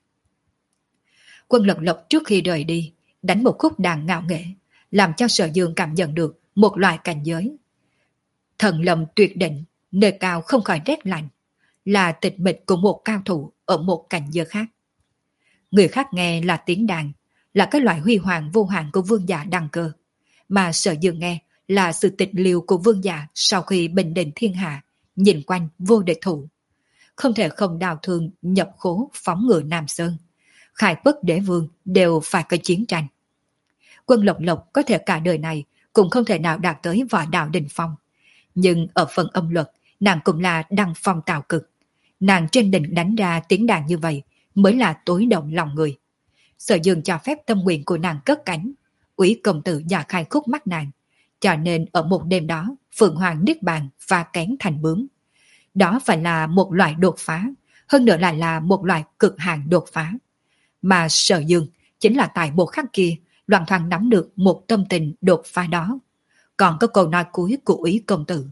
Quân Lộc Lộc trước khi rời đi, đánh một khúc đàn ngạo nghễ, làm cho Sở Dương cảm nhận được một loại cảnh giới. Thần lâm tuyệt định, nơi cao không khỏi rét lạnh, là tịch mịch của một cao thủ ở một cảnh giới khác. Người khác nghe là tiếng đàn, là cái loại huy hoàng vô hạn của vương giả đăng cơ, mà Sở Dương nghe là sự tịch liêu của vương giả sau khi bình định thiên hạ, nhìn quanh vô địch thủ. Không thể không đào thương nhập khố phóng ngựa Nam Sơn. Khải Bất Đế Vương đều phải có chiến tranh. Quân Lộc Lộc có thể cả đời này cũng không thể nào đạt tới võ đạo đỉnh phong. Nhưng ở phần âm luật, nàng cũng là đăng phong tạo cực. Nàng trên đỉnh đánh ra tiếng đàn như vậy mới là tối động lòng người. Sở Dương cho phép tâm nguyện của nàng cất cánh. Úy công tử giả khai khúc mắt nàng. Cho nên ở một đêm đó, Phượng Hoàng niết bàn và kén thành bướm. Đó phải là một loại đột phá, hơn nữa lại là một loại cực hạn đột phá. Mà Sở Dương chính là tại một khắc kia loạn thoáng nắm được một tâm tình đột phá đó. Còn có câu nói cuối của Úy công tử.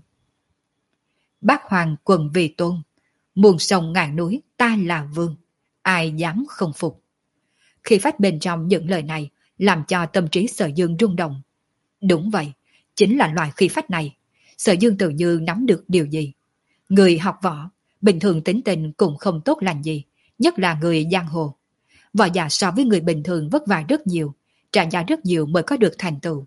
Bác Hoàng quần vì tôn, muôn sông ngàn núi ta là vương, ai dám không phục. Khi phát bên trong những lời này làm cho tâm trí Sở Dương rung động. Đúng vậy, chính là loại khí phách này. Sở Dương tự như nắm được điều gì. Người học võ, bình thường tính tình cũng không tốt lành gì, nhất là người giang hồ. Võ giả so với người bình thường vất vả rất nhiều, trả giá rất nhiều mới có được thành tựu.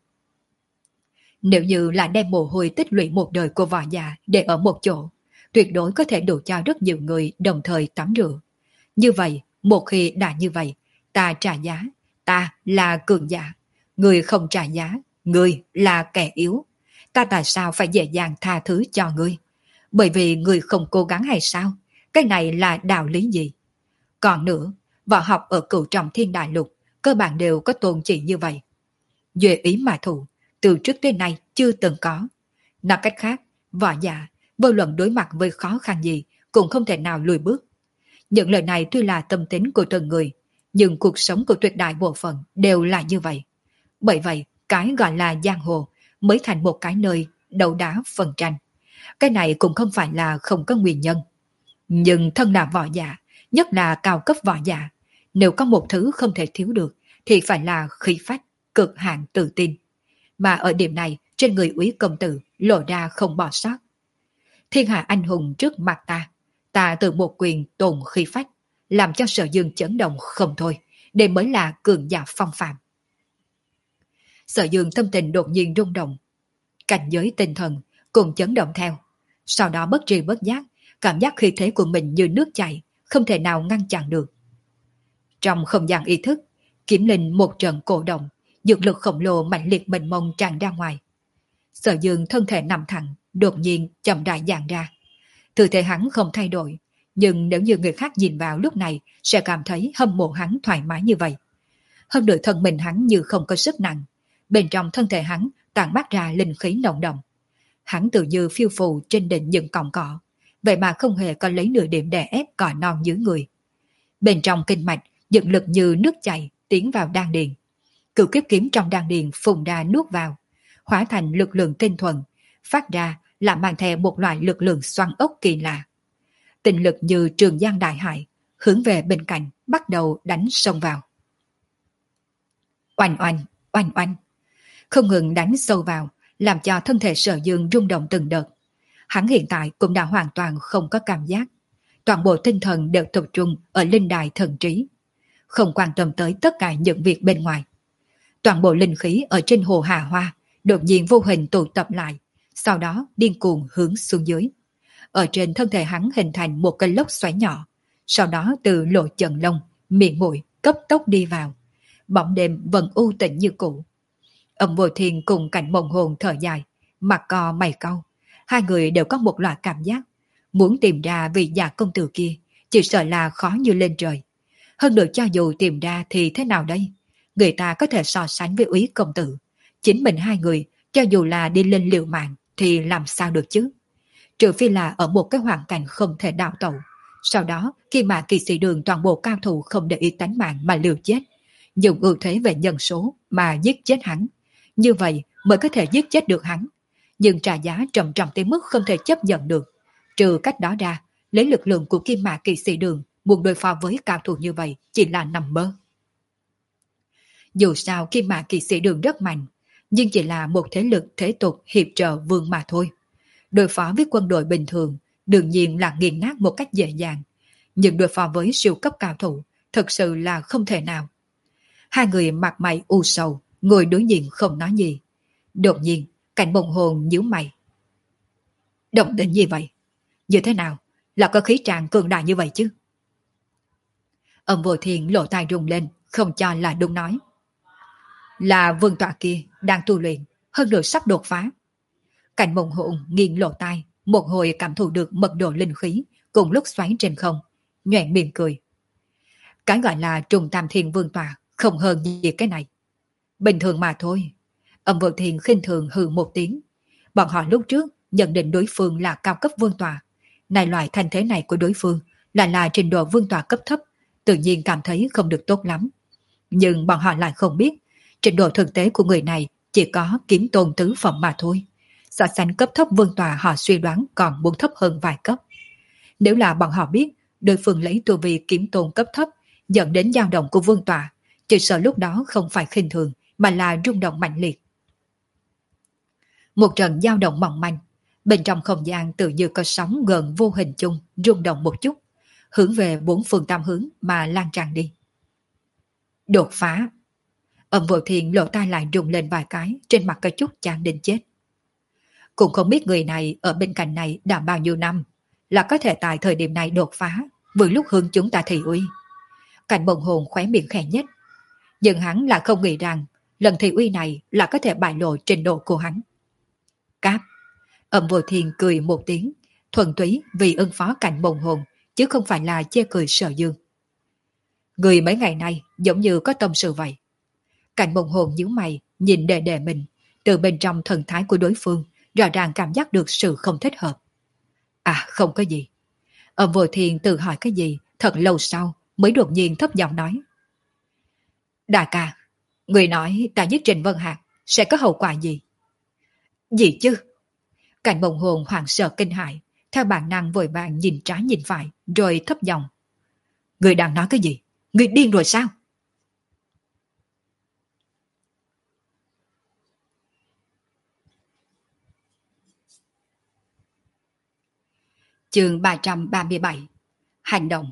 Nếu như là đem mồ hôi tích lũy một đời của võ giả để ở một chỗ, tuyệt đối có thể đủ cho rất nhiều người đồng thời tắm rửa. Như vậy, một khi đã như vậy, ta trả giá, ta là cường giả. Người không trả giá, người là kẻ yếu. Ta tại sao phải dễ dàng tha thứ cho ngươi? Bởi vì người không cố gắng hay sao? Cái này là đạo lý gì? Còn nữa, võ học ở cửu trọng thiên đại lục cơ bản đều có tôn chỉ như vậy. Duy ý mà thủ, từ trước tới nay chưa từng có. Nói cách khác, võ giả, vô luận đối mặt với khó khăn gì cũng không thể nào lùi bước. Những lời này tuy là tâm tính của từng người, nhưng cuộc sống của tuyệt đại bộ phận đều là như vậy. Bởi vậy, cái gọi là giang hồ mới thành một cái nơi đấu đá phân tranh. Cái này cũng không phải là không có nguyên nhân. Nhưng thân là võ giả, nhất là cao cấp võ giả, nếu có một thứ không thể thiếu được thì phải là khí phách, cực hạn tự tin. Mà ở điểm này trên người Úy công tử lộ ra không bỏ sót. Thiên hạ anh hùng trước mặt ta, ta từ một quyền tồn khí phách, làm cho Sở Dương chấn động không thôi, đây mới là cường giả phong phạm. Sở Dương tâm tình đột nhiên rung động, cảnh giới tinh thần cùng chấn động theo. Sau đó bất tri bất giác, cảm giác khí thế của mình như nước chảy, không thể nào ngăn chặn được. Trong không gian ý thức, kiếm linh một trận cổ động, dược lực khổng lồ mạnh liệt mênh mông tràn ra ngoài. Sở Dương thân thể nằm thẳng, đột nhiên chậm rãi dàn ra. Tư thế hắn không thay đổi, nhưng nếu như người khác nhìn vào lúc này sẽ cảm thấy hâm mộ hắn thoải mái như vậy. Hơn nữa thân mình hắn như không có sức nặng, bên trong thân thể hắn tản mát ra linh khí nồng đậm. Hắn tự như phiêu phù trên đỉnh những cọng cỏ, vậy mà không hề có lấy nửa điểm đè ép cỏ non dưới người. Bên trong kinh mạch, dược lực như nước chảy tiến vào đan điền. Cửu kiếp kiếm trong đan điền phùng ra nuốt vào, hóa thành lực lượng tinh thuần, phát ra là mang theo một loại lực lượng xoắn ốc kỳ lạ. Tinh lực như trường giang đại hải, hướng về bên cạnh bắt đầu đánh sông vào. Oanh oanh, oanh oanh, không ngừng đánh sâu vào, làm cho thân thể Sở Dương rung động từng đợt. Hắn hiện tại cũng đã hoàn toàn không có cảm giác. Toàn bộ tinh thần đều tập trung ở linh đài thần trí, không quan tâm tới tất cả những việc bên ngoài. Toàn bộ linh khí ở trên hồ Hà Hoa đột nhiên vô hình tụ tập lại, sau đó điên cuồng hướng xuống dưới. Ở trên thân thể hắn hình thành một cái lốc xoáy nhỏ, sau đó từ lỗ chân lông, miệng mũi cấp tốc đi vào. Bóng đêm vẫn u tĩnh như cũ. Âm Vô Thiên cùng Cảnh Mộng Hồn thở dài, mặt co mày cau. Hai người đều có một loại cảm giác, muốn tìm ra vị già công tử kia, chỉ sợ là khó như lên trời. Hơn nữa cho dù tìm ra thì thế nào đây? Người ta có thể so sánh với Úy công tử. Chính mình hai người, cho dù là đi lên liều mạng, thì làm sao được chứ? Trừ phi là ở một cái hoàn cảnh không thể đào tẩu. Sau đó, khi mà kỳ sĩ đường toàn bộ cao thủ không để ý tánh mạng mà liều chết, dùng ưu thế về nhân số mà giết chết hắn. Như vậy mới có thể giết chết được hắn. Nhưng trả giá trầm trọng tới mức không thể chấp nhận được. Trừ cách đó ra, lấy lực lượng của kim mã kỳ sĩ đường buộc đối phó với cao thủ như vậy chỉ là nằm mơ. Dù sao kim mã kỳ sĩ đường rất mạnh, nhưng chỉ là một thế lực thế tục hiệp trợ vương mà thôi. Đối phó với quân đội bình thường, đương nhiên là nghiền nát một cách dễ dàng. Nhưng đối phó với siêu cấp cao thủ, thực sự là không thể nào. Hai người mặt mày u sầu, ngồi đối diện không nói gì. Đột nhiên, Cảnh Bồng Hồn nhíu mày. Động tĩnh gì vậy? Như thế nào? Là có khí tràng cường đại như vậy chứ? Âm Vô Thiên lộ tai rung lên, không cho là đúng nói. Là vương tọa kia đang tu luyện, hơn nữa sắp đột phá. Cảnh Bồng Hồn nghiêng lộ tai, một hồi cảm thụ được mật độ linh khí cùng lúc xoáy trên không, nhoẻn miệng cười. Cái gọi là trùng tam thiên vương tọa không hơn gì cái này. Bình thường mà thôi. Âm Vô Thiên khinh thường hừ một tiếng. Bọn họ lúc trước nhận định đối phương là cao cấp vương tọa. Này loại thành thế này của đối phương là là trình độ vương tọa cấp thấp, tự nhiên cảm thấy không được tốt lắm. Nhưng bọn họ lại không biết, trình độ thực tế của người này chỉ có kiếm tôn tứ phẩm mà thôi. So sánh cấp thấp vương tọa họ suy đoán còn muốn thấp hơn vài cấp. Nếu là bọn họ biết đối phương lấy tu vi kiếm tôn cấp thấp dẫn đến dao động của vương tọa, chỉ sợ lúc đó không phải khinh thường mà là rung động mạnh liệt. Một trận dao động mỏng manh, bên trong không gian tự như có sóng gần vô hình chung rung động một chút, hướng về bốn phương tam hướng mà lan tràn đi. Đột phá. Âm Vô Thiên lộ tai lại rung lên vài cái, trên mặt có chút chán đến chết. Cũng không biết người này ở bên cạnh này đã bao nhiêu năm, là có thể tại thời điểm này đột phá, vừa lúc hướng chúng ta thị uy. Cảnh Bồng Hồn khóe miệng khẽ nhất, nhưng hắn là không nghĩ rằng lần thị uy này là có thể bại lộ trình độ của hắn. Cáp. Âm Vô Thiên cười một tiếng, thuần túy vì ưng phó Cảnh Bồng Hồn, chứ không phải là chê cười sợ dương. Người mấy ngày nay giống như có tâm sự vậy. Cảnh Bồng Hồn nhíu mày, nhìn đề đề mình, từ bên trong thần thái của đối phương, rõ ràng cảm giác được sự không thích hợp. À, không có gì. Âm Vô Thiên tự hỏi cái gì, thật lâu sau mới đột nhiên thấp giọng nói. Đại ca, người nói ta giết Trình Vân Hạc sẽ có hậu quả gì? Gì chứ? Cảnh Bồng Hồn hoảng sợ kinh hãi, theo bản năng vội vàng nhìn trái nhìn phải, rồi thấp giọng. Người đang nói cái gì? Người điên rồi sao? Chương ba trăm ba mươi bảy. Hành động.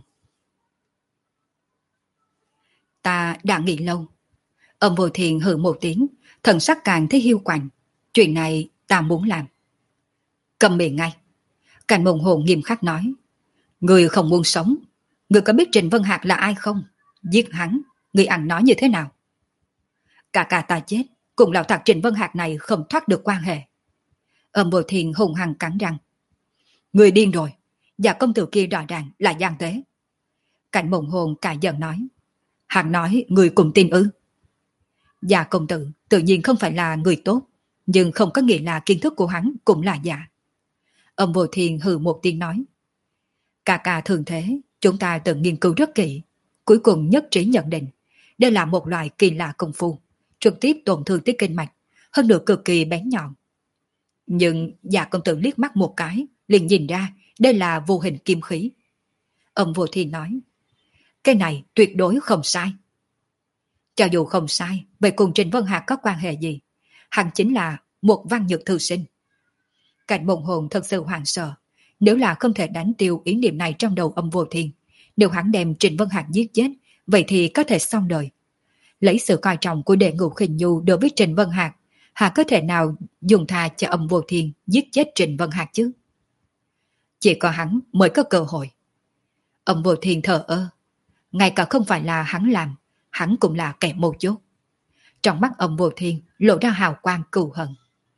Ta đã nghĩ lâu. Âm Vô Thiên hừ một tiếng, thần sắc càng thấy hiu quạnh. Chuyện này ta muốn làm. Cầm miệng ngay. Cảnh Bồng Hồn nghiêm khắc nói. Người không muốn sống. Người có biết Trình Vân Hạc là ai không? Giết hắn, người ăn nói như thế nào? Cả cả ta chết, cùng lão tặc Trình Vân Hạc này không thoát được quan hệ. Âm Vô Thiên hùng hăng cắn răng. Người điên rồi, và công tử kia rõ ràng là gian tế. Cảnh Bồng Hồn cả giận nói. Hắn nói người cùng tin ư? Dạ công tử tự nhiên không phải là người tốt, nhưng không có nghĩa là kiến thức của hắn cũng là giả. Âm Vô Thiên hừ một tiếng nói. Cả cả thường thế, chúng ta từng nghiên cứu rất kỹ, cuối cùng nhất trí nhận định đây là một loại kỳ lạ công phu, trực tiếp tổn thương tới kinh mạch, hơn nữa cực kỳ bén nhọn. Nhưng dạ công tử liếc mắt một cái, liền nhìn ra đây là vô hình kim khí. Âm Vô Thiên nói. Cái này tuyệt đối không sai. Cho dù không sai, vậy cùng Trình Vân Hạc có quan hệ gì? Hắn chính là một văn nhược thư sinh. Cảnh Bồng Hồn thật sự hoảng sợ. Nếu là không thể đánh tiêu ý niệm này trong đầu Âm Vô Thiên, nếu hắn đem Trình Vân Hạc giết chết, vậy thì có thể xong đời. Lấy sự coi trọng của đệ ngũ Khinh Nhu đối với Trình Vân Hạc, Hà có thể nào dùng tha cho Âm Vô Thiên giết chết Trình Vân Hạc chứ? Chỉ có hắn mới có cơ hội. Âm Vô Thiên thờ ơ. Ngay cả không phải là hắn làm, hắn cũng là kẻ mâu chốt. Trong mắt Âm Vô Thiên lộ ra hào quang cừu hận.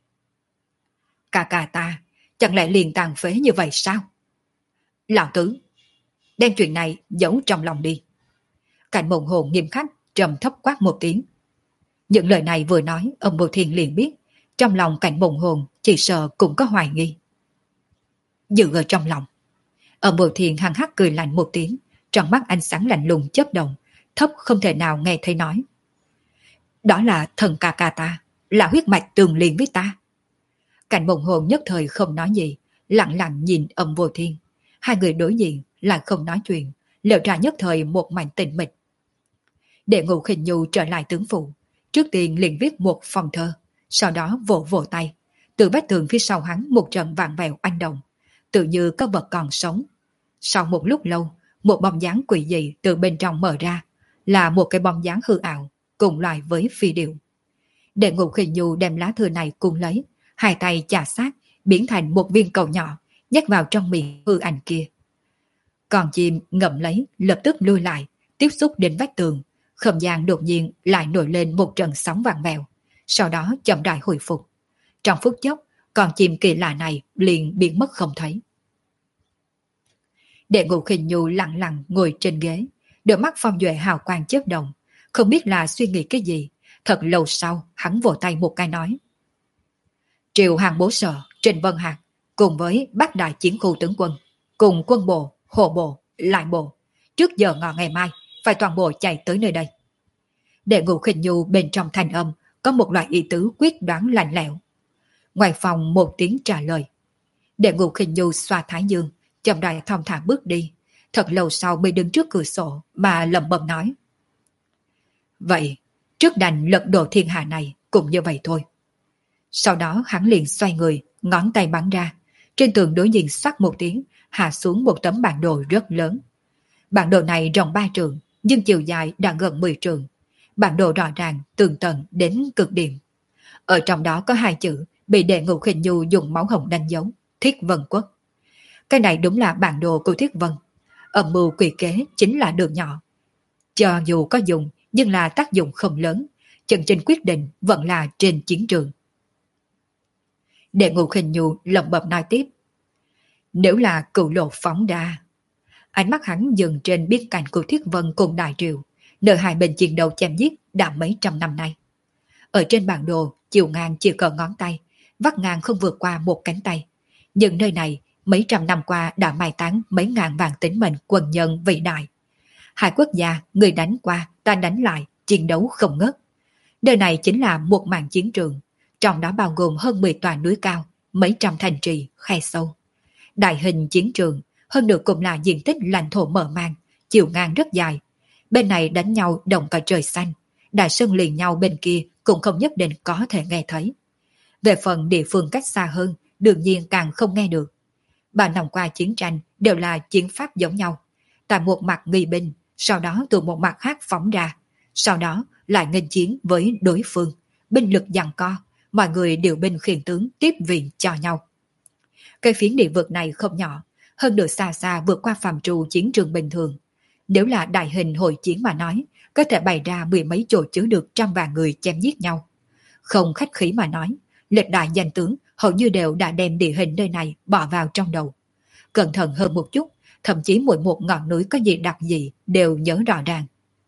Cả cả ta, chẳng lẽ liền tàn phế như vậy sao? Lão tứ, đem chuyện này giấu trong lòng đi. Cảnh Bồng Hồn nghiêm khắc trầm thấp quát một tiếng. Những lời này vừa nói, Âm Vô Thiên liền biết, trong lòng Cảnh Bồng Hồn chỉ sợ cũng có hoài nghi. Giữ ở trong lòng. Âm Vô Thiên hằng hắc cười lạnh một tiếng, trong mắt ánh sáng lạnh lùng chớp động, thấp không thể nào nghe thấy nói. Đó là thần ca ca ta, là huyết mạch tương liên với ta. Cảnh Bồng Hồn nhất thời không nói gì, lặng lặng nhìn Âm Vô Thiên. Hai người đối diện lại không nói chuyện, lỡ ra nhất thời một mảnh tĩnh mịch. Đệ ngũ Khinh Nhu trở lại tướng phủ, trước tiên liền viết một phong thơ, sau đó vỗ vỗ tay, Từ vách tường phía sau hắn một trận vạn vẹo oanh động, tự như có vật còn sống. Sau một lúc lâu, một bóng dáng quỷ dị từ bên trong mở ra, là một cái bóng dáng hư ảo, cùng loại với phi điệu. Đệ Ngục Khinh Nhu đem lá thư này cùng lấy, hai tay chà sát, biến thành một viên cầu nhỏ, nhét vào trong miệng hư ảnh kia. Còn chim ngậm lấy, lập tức lui lại, tiếp xúc đến vách tường, không gian đột nhiên lại nổi lên một trận sóng vàng vèo, sau đó chậm rãi hồi phục. Trong phút chốc, con chim kỳ lạ này liền biến mất không thấy. Đệ Ngục Khinh Nhu lặng lặng ngồi trên ghế, đôi mắt phong duệ hào quang chớp động, không biết là suy nghĩ cái gì. Thật lâu sau, hắn vỗ tay một cái nói: Triệu Hàng Bố Sở, Trình Vân Hạc, cùng với bát đại chiến khu tướng quân, cùng quân bộ, hộ bộ, lại bộ, trước giờ ngọ ngày mai, phải toàn bộ chạy tới nơi đây. Đệ Ngục Khinh Nhu bên trong thanh âm có một loại ý tứ quyết đoán lạnh lẽo. Ngoài phòng một tiếng trả lời. Đệ Ngục Khinh Nhu xoa thái dương, chậm rãi thong thả bước đi, thật lâu sau mới đứng trước cửa sổ mà lẩm bẩm nói: Vậy, trước đành lật đổ thiên hạ này cũng như vậy thôi. Sau đó hắn liền xoay người, ngón tay bắn ra, trên tường đối diện xoát một tiếng, hạ xuống một tấm bản đồ rất lớn. Bản đồ này rộng ba trượng, nhưng chiều dài đã gần mười trượng. Bản đồ rõ ràng, tường tận đến cực điểm. Ở trong đó có hai chữ bị Đệ Ngục Khinh Nhu dùng máu hồng đánh dấu: Thiết Vân Quốc. Cái này đúng là bản đồ của Thiết Vân. Âm mưu quỷ kế chính là đường nhỏ. Cho dù có dùng, nhưng là tác dụng không lớn. Chân chính quyết định vẫn là trên chiến trường. Đệ Ngục Khinh Nhu lẩm bẩm nói tiếp: Nếu là cửu lộ phóng đa. Ánh mắt hắn dừng trên biên cảnh của Thiết Vân cùng Đại Triều, nơi hai bên chiến đấu chém giết đã mấy trăm năm nay. Ở trên bản đồ, chiều ngang chỉ cỡ ngón tay, vắt ngang không vượt qua một cánh tay. Nhưng nơi này, mấy trăm năm qua đã mai táng mấy ngàn vạn tính mệnh quân nhân vĩ đại. Hai quốc gia, người đánh qua, ta đánh lại, chiến đấu không ngớt. Nơi này chính là một màn chiến trường, trong đó bao gồm hơn mười tòa núi cao, mấy trăm thành trì, khe sâu. Đại hình chiến trường, hơn nữa cũng là diện tích lãnh thổ mở mang, chiều ngang rất dài. Bên này đánh nhau động cả trời xanh, đại sơn liền nhau bên kia cũng không nhất định có thể nghe thấy. Về phần địa phương cách xa hơn, đương nhiên càng không nghe được. Ba năm qua chiến tranh đều là chiến pháp giống nhau. Tại một mặt nghi binh, sau đó từ một mặt khác phóng ra, sau đó lại nghênh chiến với đối phương, binh lực giằng co, mọi người điều binh khiển tướng tiếp viện cho nhau. Cái phiến địa vực này không nhỏ, hơn nữa xa xa vượt qua phạm trù chiến trường bình thường. Nếu là đại hình hội chiến mà nói, có thể bày ra mười mấy chỗ chứa được trăm vạn người chém giết nhau. Không khách khí mà nói, lịch đại danh tướng hầu như đều đã đem địa hình nơi này bỏ vào trong đầu. Cẩn thận hơn một chút, thậm chí mỗi một ngọn núi có gì đặc gì đều nhớ rõ ràng.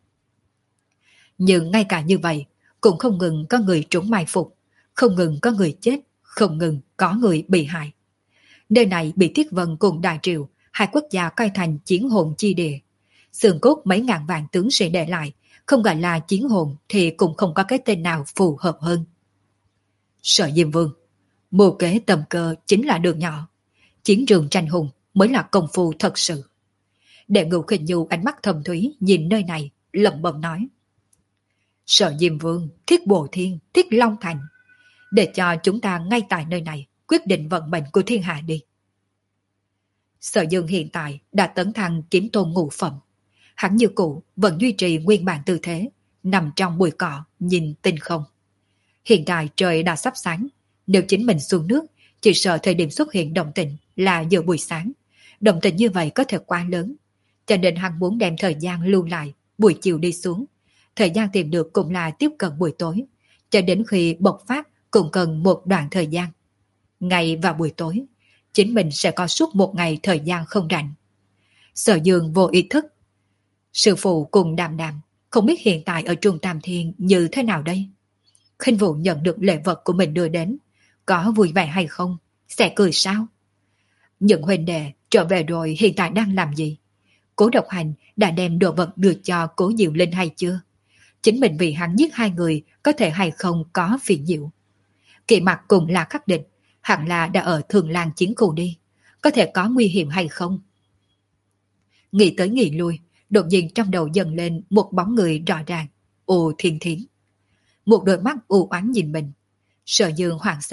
Nhưng ngay cả như vậy, cũng không ngừng có người trúng mai phục, không ngừng có người chết, không ngừng có người bị hại. Nơi này bị Thiết Vân cùng Đại Triều, hai quốc gia coi thành chiến hồn chi địa. Xương cốt mấy ngàn vạn tướng sĩ để lại, không gọi là chiến hồn thì cũng không có cái tên nào phù hợp hơn. Sở Diêm Vương, mưu kế tầm cơ chính là đường nhỏ. Chiến trường tranh hùng mới là công phu thật sự. Đệ Ngục Khinh Nhu ánh mắt thầm thúy nhìn nơi này, lẩm bẩm nói: Sở Diêm Vương, Thiết Bồ Thiên, Thiết Long Thành, để cho chúng ta ngay tại nơi này quyết định vận mệnh của thiên hạ đi. Sở Dương hiện tại đã tấn thăng kiếm tôn ngũ phẩm. Hắn như cũ vẫn duy trì nguyên bản tư thế, nằm trong bụi cỏ nhìn tinh không. Hiện tại trời đã sắp sáng, nếu chính mình xuống nước, chỉ sợ thời điểm xuất hiện động tĩnh là giữa buổi sáng. Động tĩnh như vậy có thể quá lớn, cho nên hắn muốn đem thời gian lưu lại, buổi chiều đi xuống. Thời gian tìm được cũng là tiếp cận buổi tối, cho đến khi bộc phát cũng cần một đoạn thời gian. Ngày và buổi tối, chính mình sẽ có suốt một ngày thời gian không rảnh. Sở Dương vô ý thức. Sư phụ cùng Đàm Đàm không biết hiện tại ở Trung Tam Thiên như thế nào đây. Khinh Vũ nhận được lễ vật của mình đưa đến, có vui vẻ hay không, sẽ cười sao? Những huynh đệ trở về rồi hiện tại đang làm gì? Cố Độc Hành đã đem đồ vật đưa cho Cố Diệu Linh hay chưa? Chính mình vì hắn giết hai người có thể hay không có phiền nhiễu. Kỳ Mặc cùng là khắc định, hẳn là đã ở Thường Lan chiến khu đi, có thể có nguy hiểm hay không? Nghĩ tới nghĩ lui, đột nhiên trong đầu dần lên một bóng người rõ ràng. Ồ Thiên Thiến. Một đôi mắt u oán nhìn mình. Sở Dương hoảng sợ,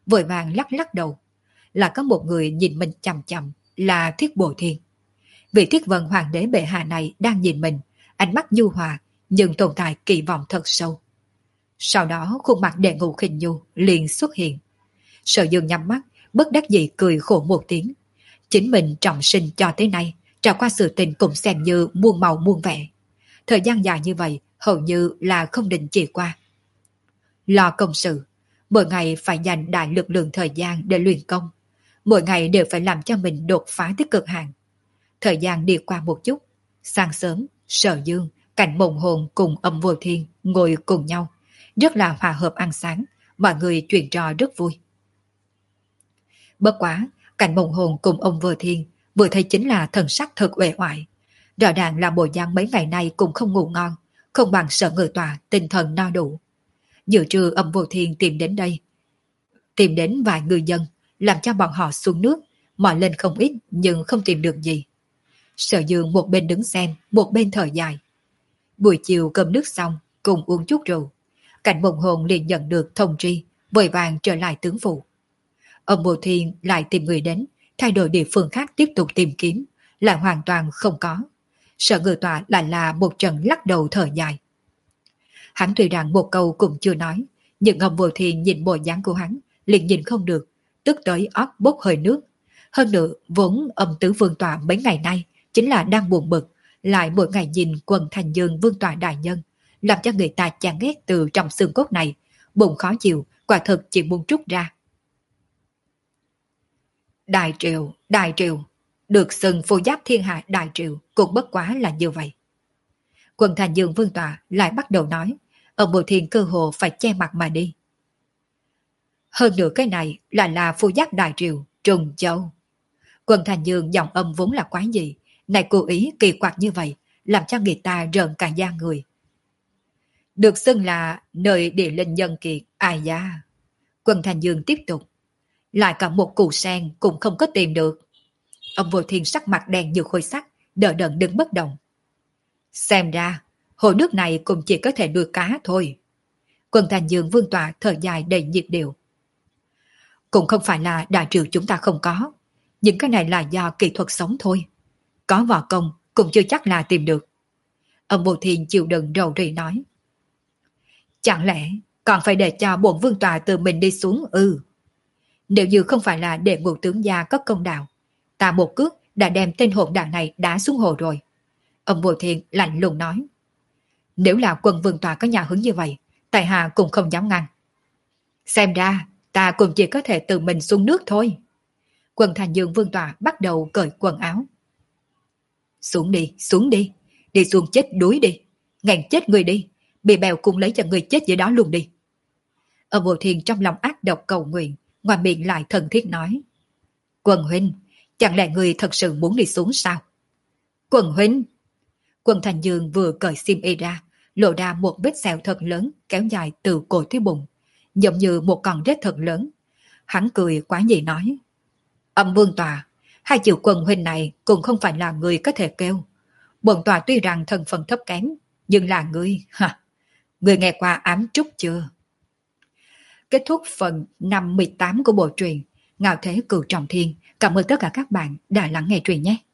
vội vàng lắc lắc đầu. Là có một người nhìn mình chằm chằm, là Thiết Bồ Thiên. Vị Thiết Vân Hoàng đế bệ hạ này đang nhìn mình, ánh mắt nhu hòa, nhưng tồn tại kỳ vọng thật sâu. Sau đó khuôn mặt Đệ Ngũ Khinh Nhu liền xuất hiện. Sở Dương nhắm mắt, bất đắc dĩ cười khổ một tiếng. Chính mình trọng sinh cho tới nay, trải qua sự tình cũng xem như muôn màu muôn vẻ. Thời gian dài như vậy, hầu như là không định chỉ qua. Lo công sự, mỗi ngày phải dành đại lực lượng thời gian để luyện công. Mỗi ngày đều phải làm cho mình đột phá tới cực hạn. Thời gian đi qua một chút, sáng sớm, Sở Dương, Cảnh Mộng Hồn cùng Âm Vô Thiên ngồi cùng nhau, rất là hòa hợp ăn sáng, mọi người chuyện trò rất vui. Bất quá, Cảnh Mộng Hồn cùng ông Vô Thiên vừa thấy chính là thần sắc thật uể oải. Rõ ràng là bộ dáng mấy ngày nay cũng không ngủ ngon, không bằng Sở Ngự Tọa tinh thần no đủ. Giữa trưa Âm Vô Thiên tìm đến đây, tìm đến vài người dân, làm cho bọn họ xuống nước, mò lên không ít nhưng không tìm được gì. Sở Dương một bên đứng xem, một bên thở dài. Buổi chiều cơm nước xong, cùng uống chút rượu. Cảnh Mộng Hồn liền nhận được thông tri, vội vàng trở lại tướng phủ. Ông Bồ Thiên lại tìm người đến, thay đổi địa phương khác tiếp tục tìm kiếm, lại hoàn toàn không có. Sở Ngự Tọa lại là một trận lắc đầu thở dài. Hắn tuy rằng một câu cũng chưa nói, nhưng ông Bồ Thiên nhìn bộ dáng của hắn, liền nhìn không được, tức tới óc bốc hơi nước. Hơn nữa, vốn âm tứ vương tọa mấy ngày nay chính là đang buồn bực, lại mỗi ngày nhìn quần thành dương vương tọa đại nhân, làm cho người ta chán ghét từ trong xương cốt này, bụng khó chịu, quả thực chỉ muốn trút ra. Đại triều, đại triều, được xưng phù giáp thiên hạ đại triều cũng bất quá là như vậy. Quần thành dương vương tọa lại bắt đầu nói, ông Bồ Thiên cơ hồ phải che mặt mà đi. Hơn nữa cái này là là phù giáp đại triều, Trùng Châu. Quần thành dương giọng âm vốn là quái gì, này cố ý kỳ quặc như vậy, làm cho người ta rợn cả da người. Được xưng là nơi địa linh nhân kiệt, ai da. Quần thành dương tiếp tục. Lại cả một củ sen cũng không có tìm được. Ông Vô Thiên sắc mặt đen như khối sắt, đờ đẫn đứng bất động. Xem ra, hồ nước này cũng chỉ có thể nuôi cá thôi. Quần thành dương vương tọa thở dài đầy nhịp điệu. Cũng không phải là đại triều chúng ta không có. Những cái này là do kỹ thuật sống thôi. Có võ công cũng chưa chắc là tìm được. Ông Vô Thiên chịu đựng rầu rĩ nói. Chẳng lẽ còn phải để cho bổn vương tọa từ mình đi xuống ư? Ừ. Nếu như không phải là để ngũ tướng gia có công đạo, ta một cước đã đem tên hỗn đản này đá xuống hồ rồi. Ông Vô Thiên lạnh lùng nói. Nếu là quân vương tọa có nhà hứng như vậy, tại hạ cũng không dám ngăn. Xem ra ta cũng chỉ có thể tự mình xuống nước thôi. Quần thành dương vương tọa bắt đầu cởi quần áo. Xuống đi, xuống đi, đi xuống chết đuối đi, ngàn chết người đi, bị bèo cùng lấy cho người chết dưới đó luôn đi. Ông Vô Thiên trong lòng ác độc cầu nguyện, ngoài miệng lại thân thiết nói. Quần huynh, chẳng lẽ người thật sự muốn đi xuống sao? Quần huynh! Quần thành dương vừa cởi xiêm y ra, lộ ra một vết sẹo thật lớn kéo dài từ cổ tới bụng, giống như một con rết thật lớn. Hắn cười quá nhị nói. Âm vương tòa, hai chữ quần huynh này cũng không phải là người có thể kêu. Bổn tòa tuy rằng thân phận thấp kém, nhưng là người, hả? Người nghe qua ám trúc chưa? Kết thúc phần năm mươi tám của bộ truyện Ngạo Thế Cửu Trọng Thiên. Cảm ơn tất cả các bạn đã lắng nghe truyện nhé.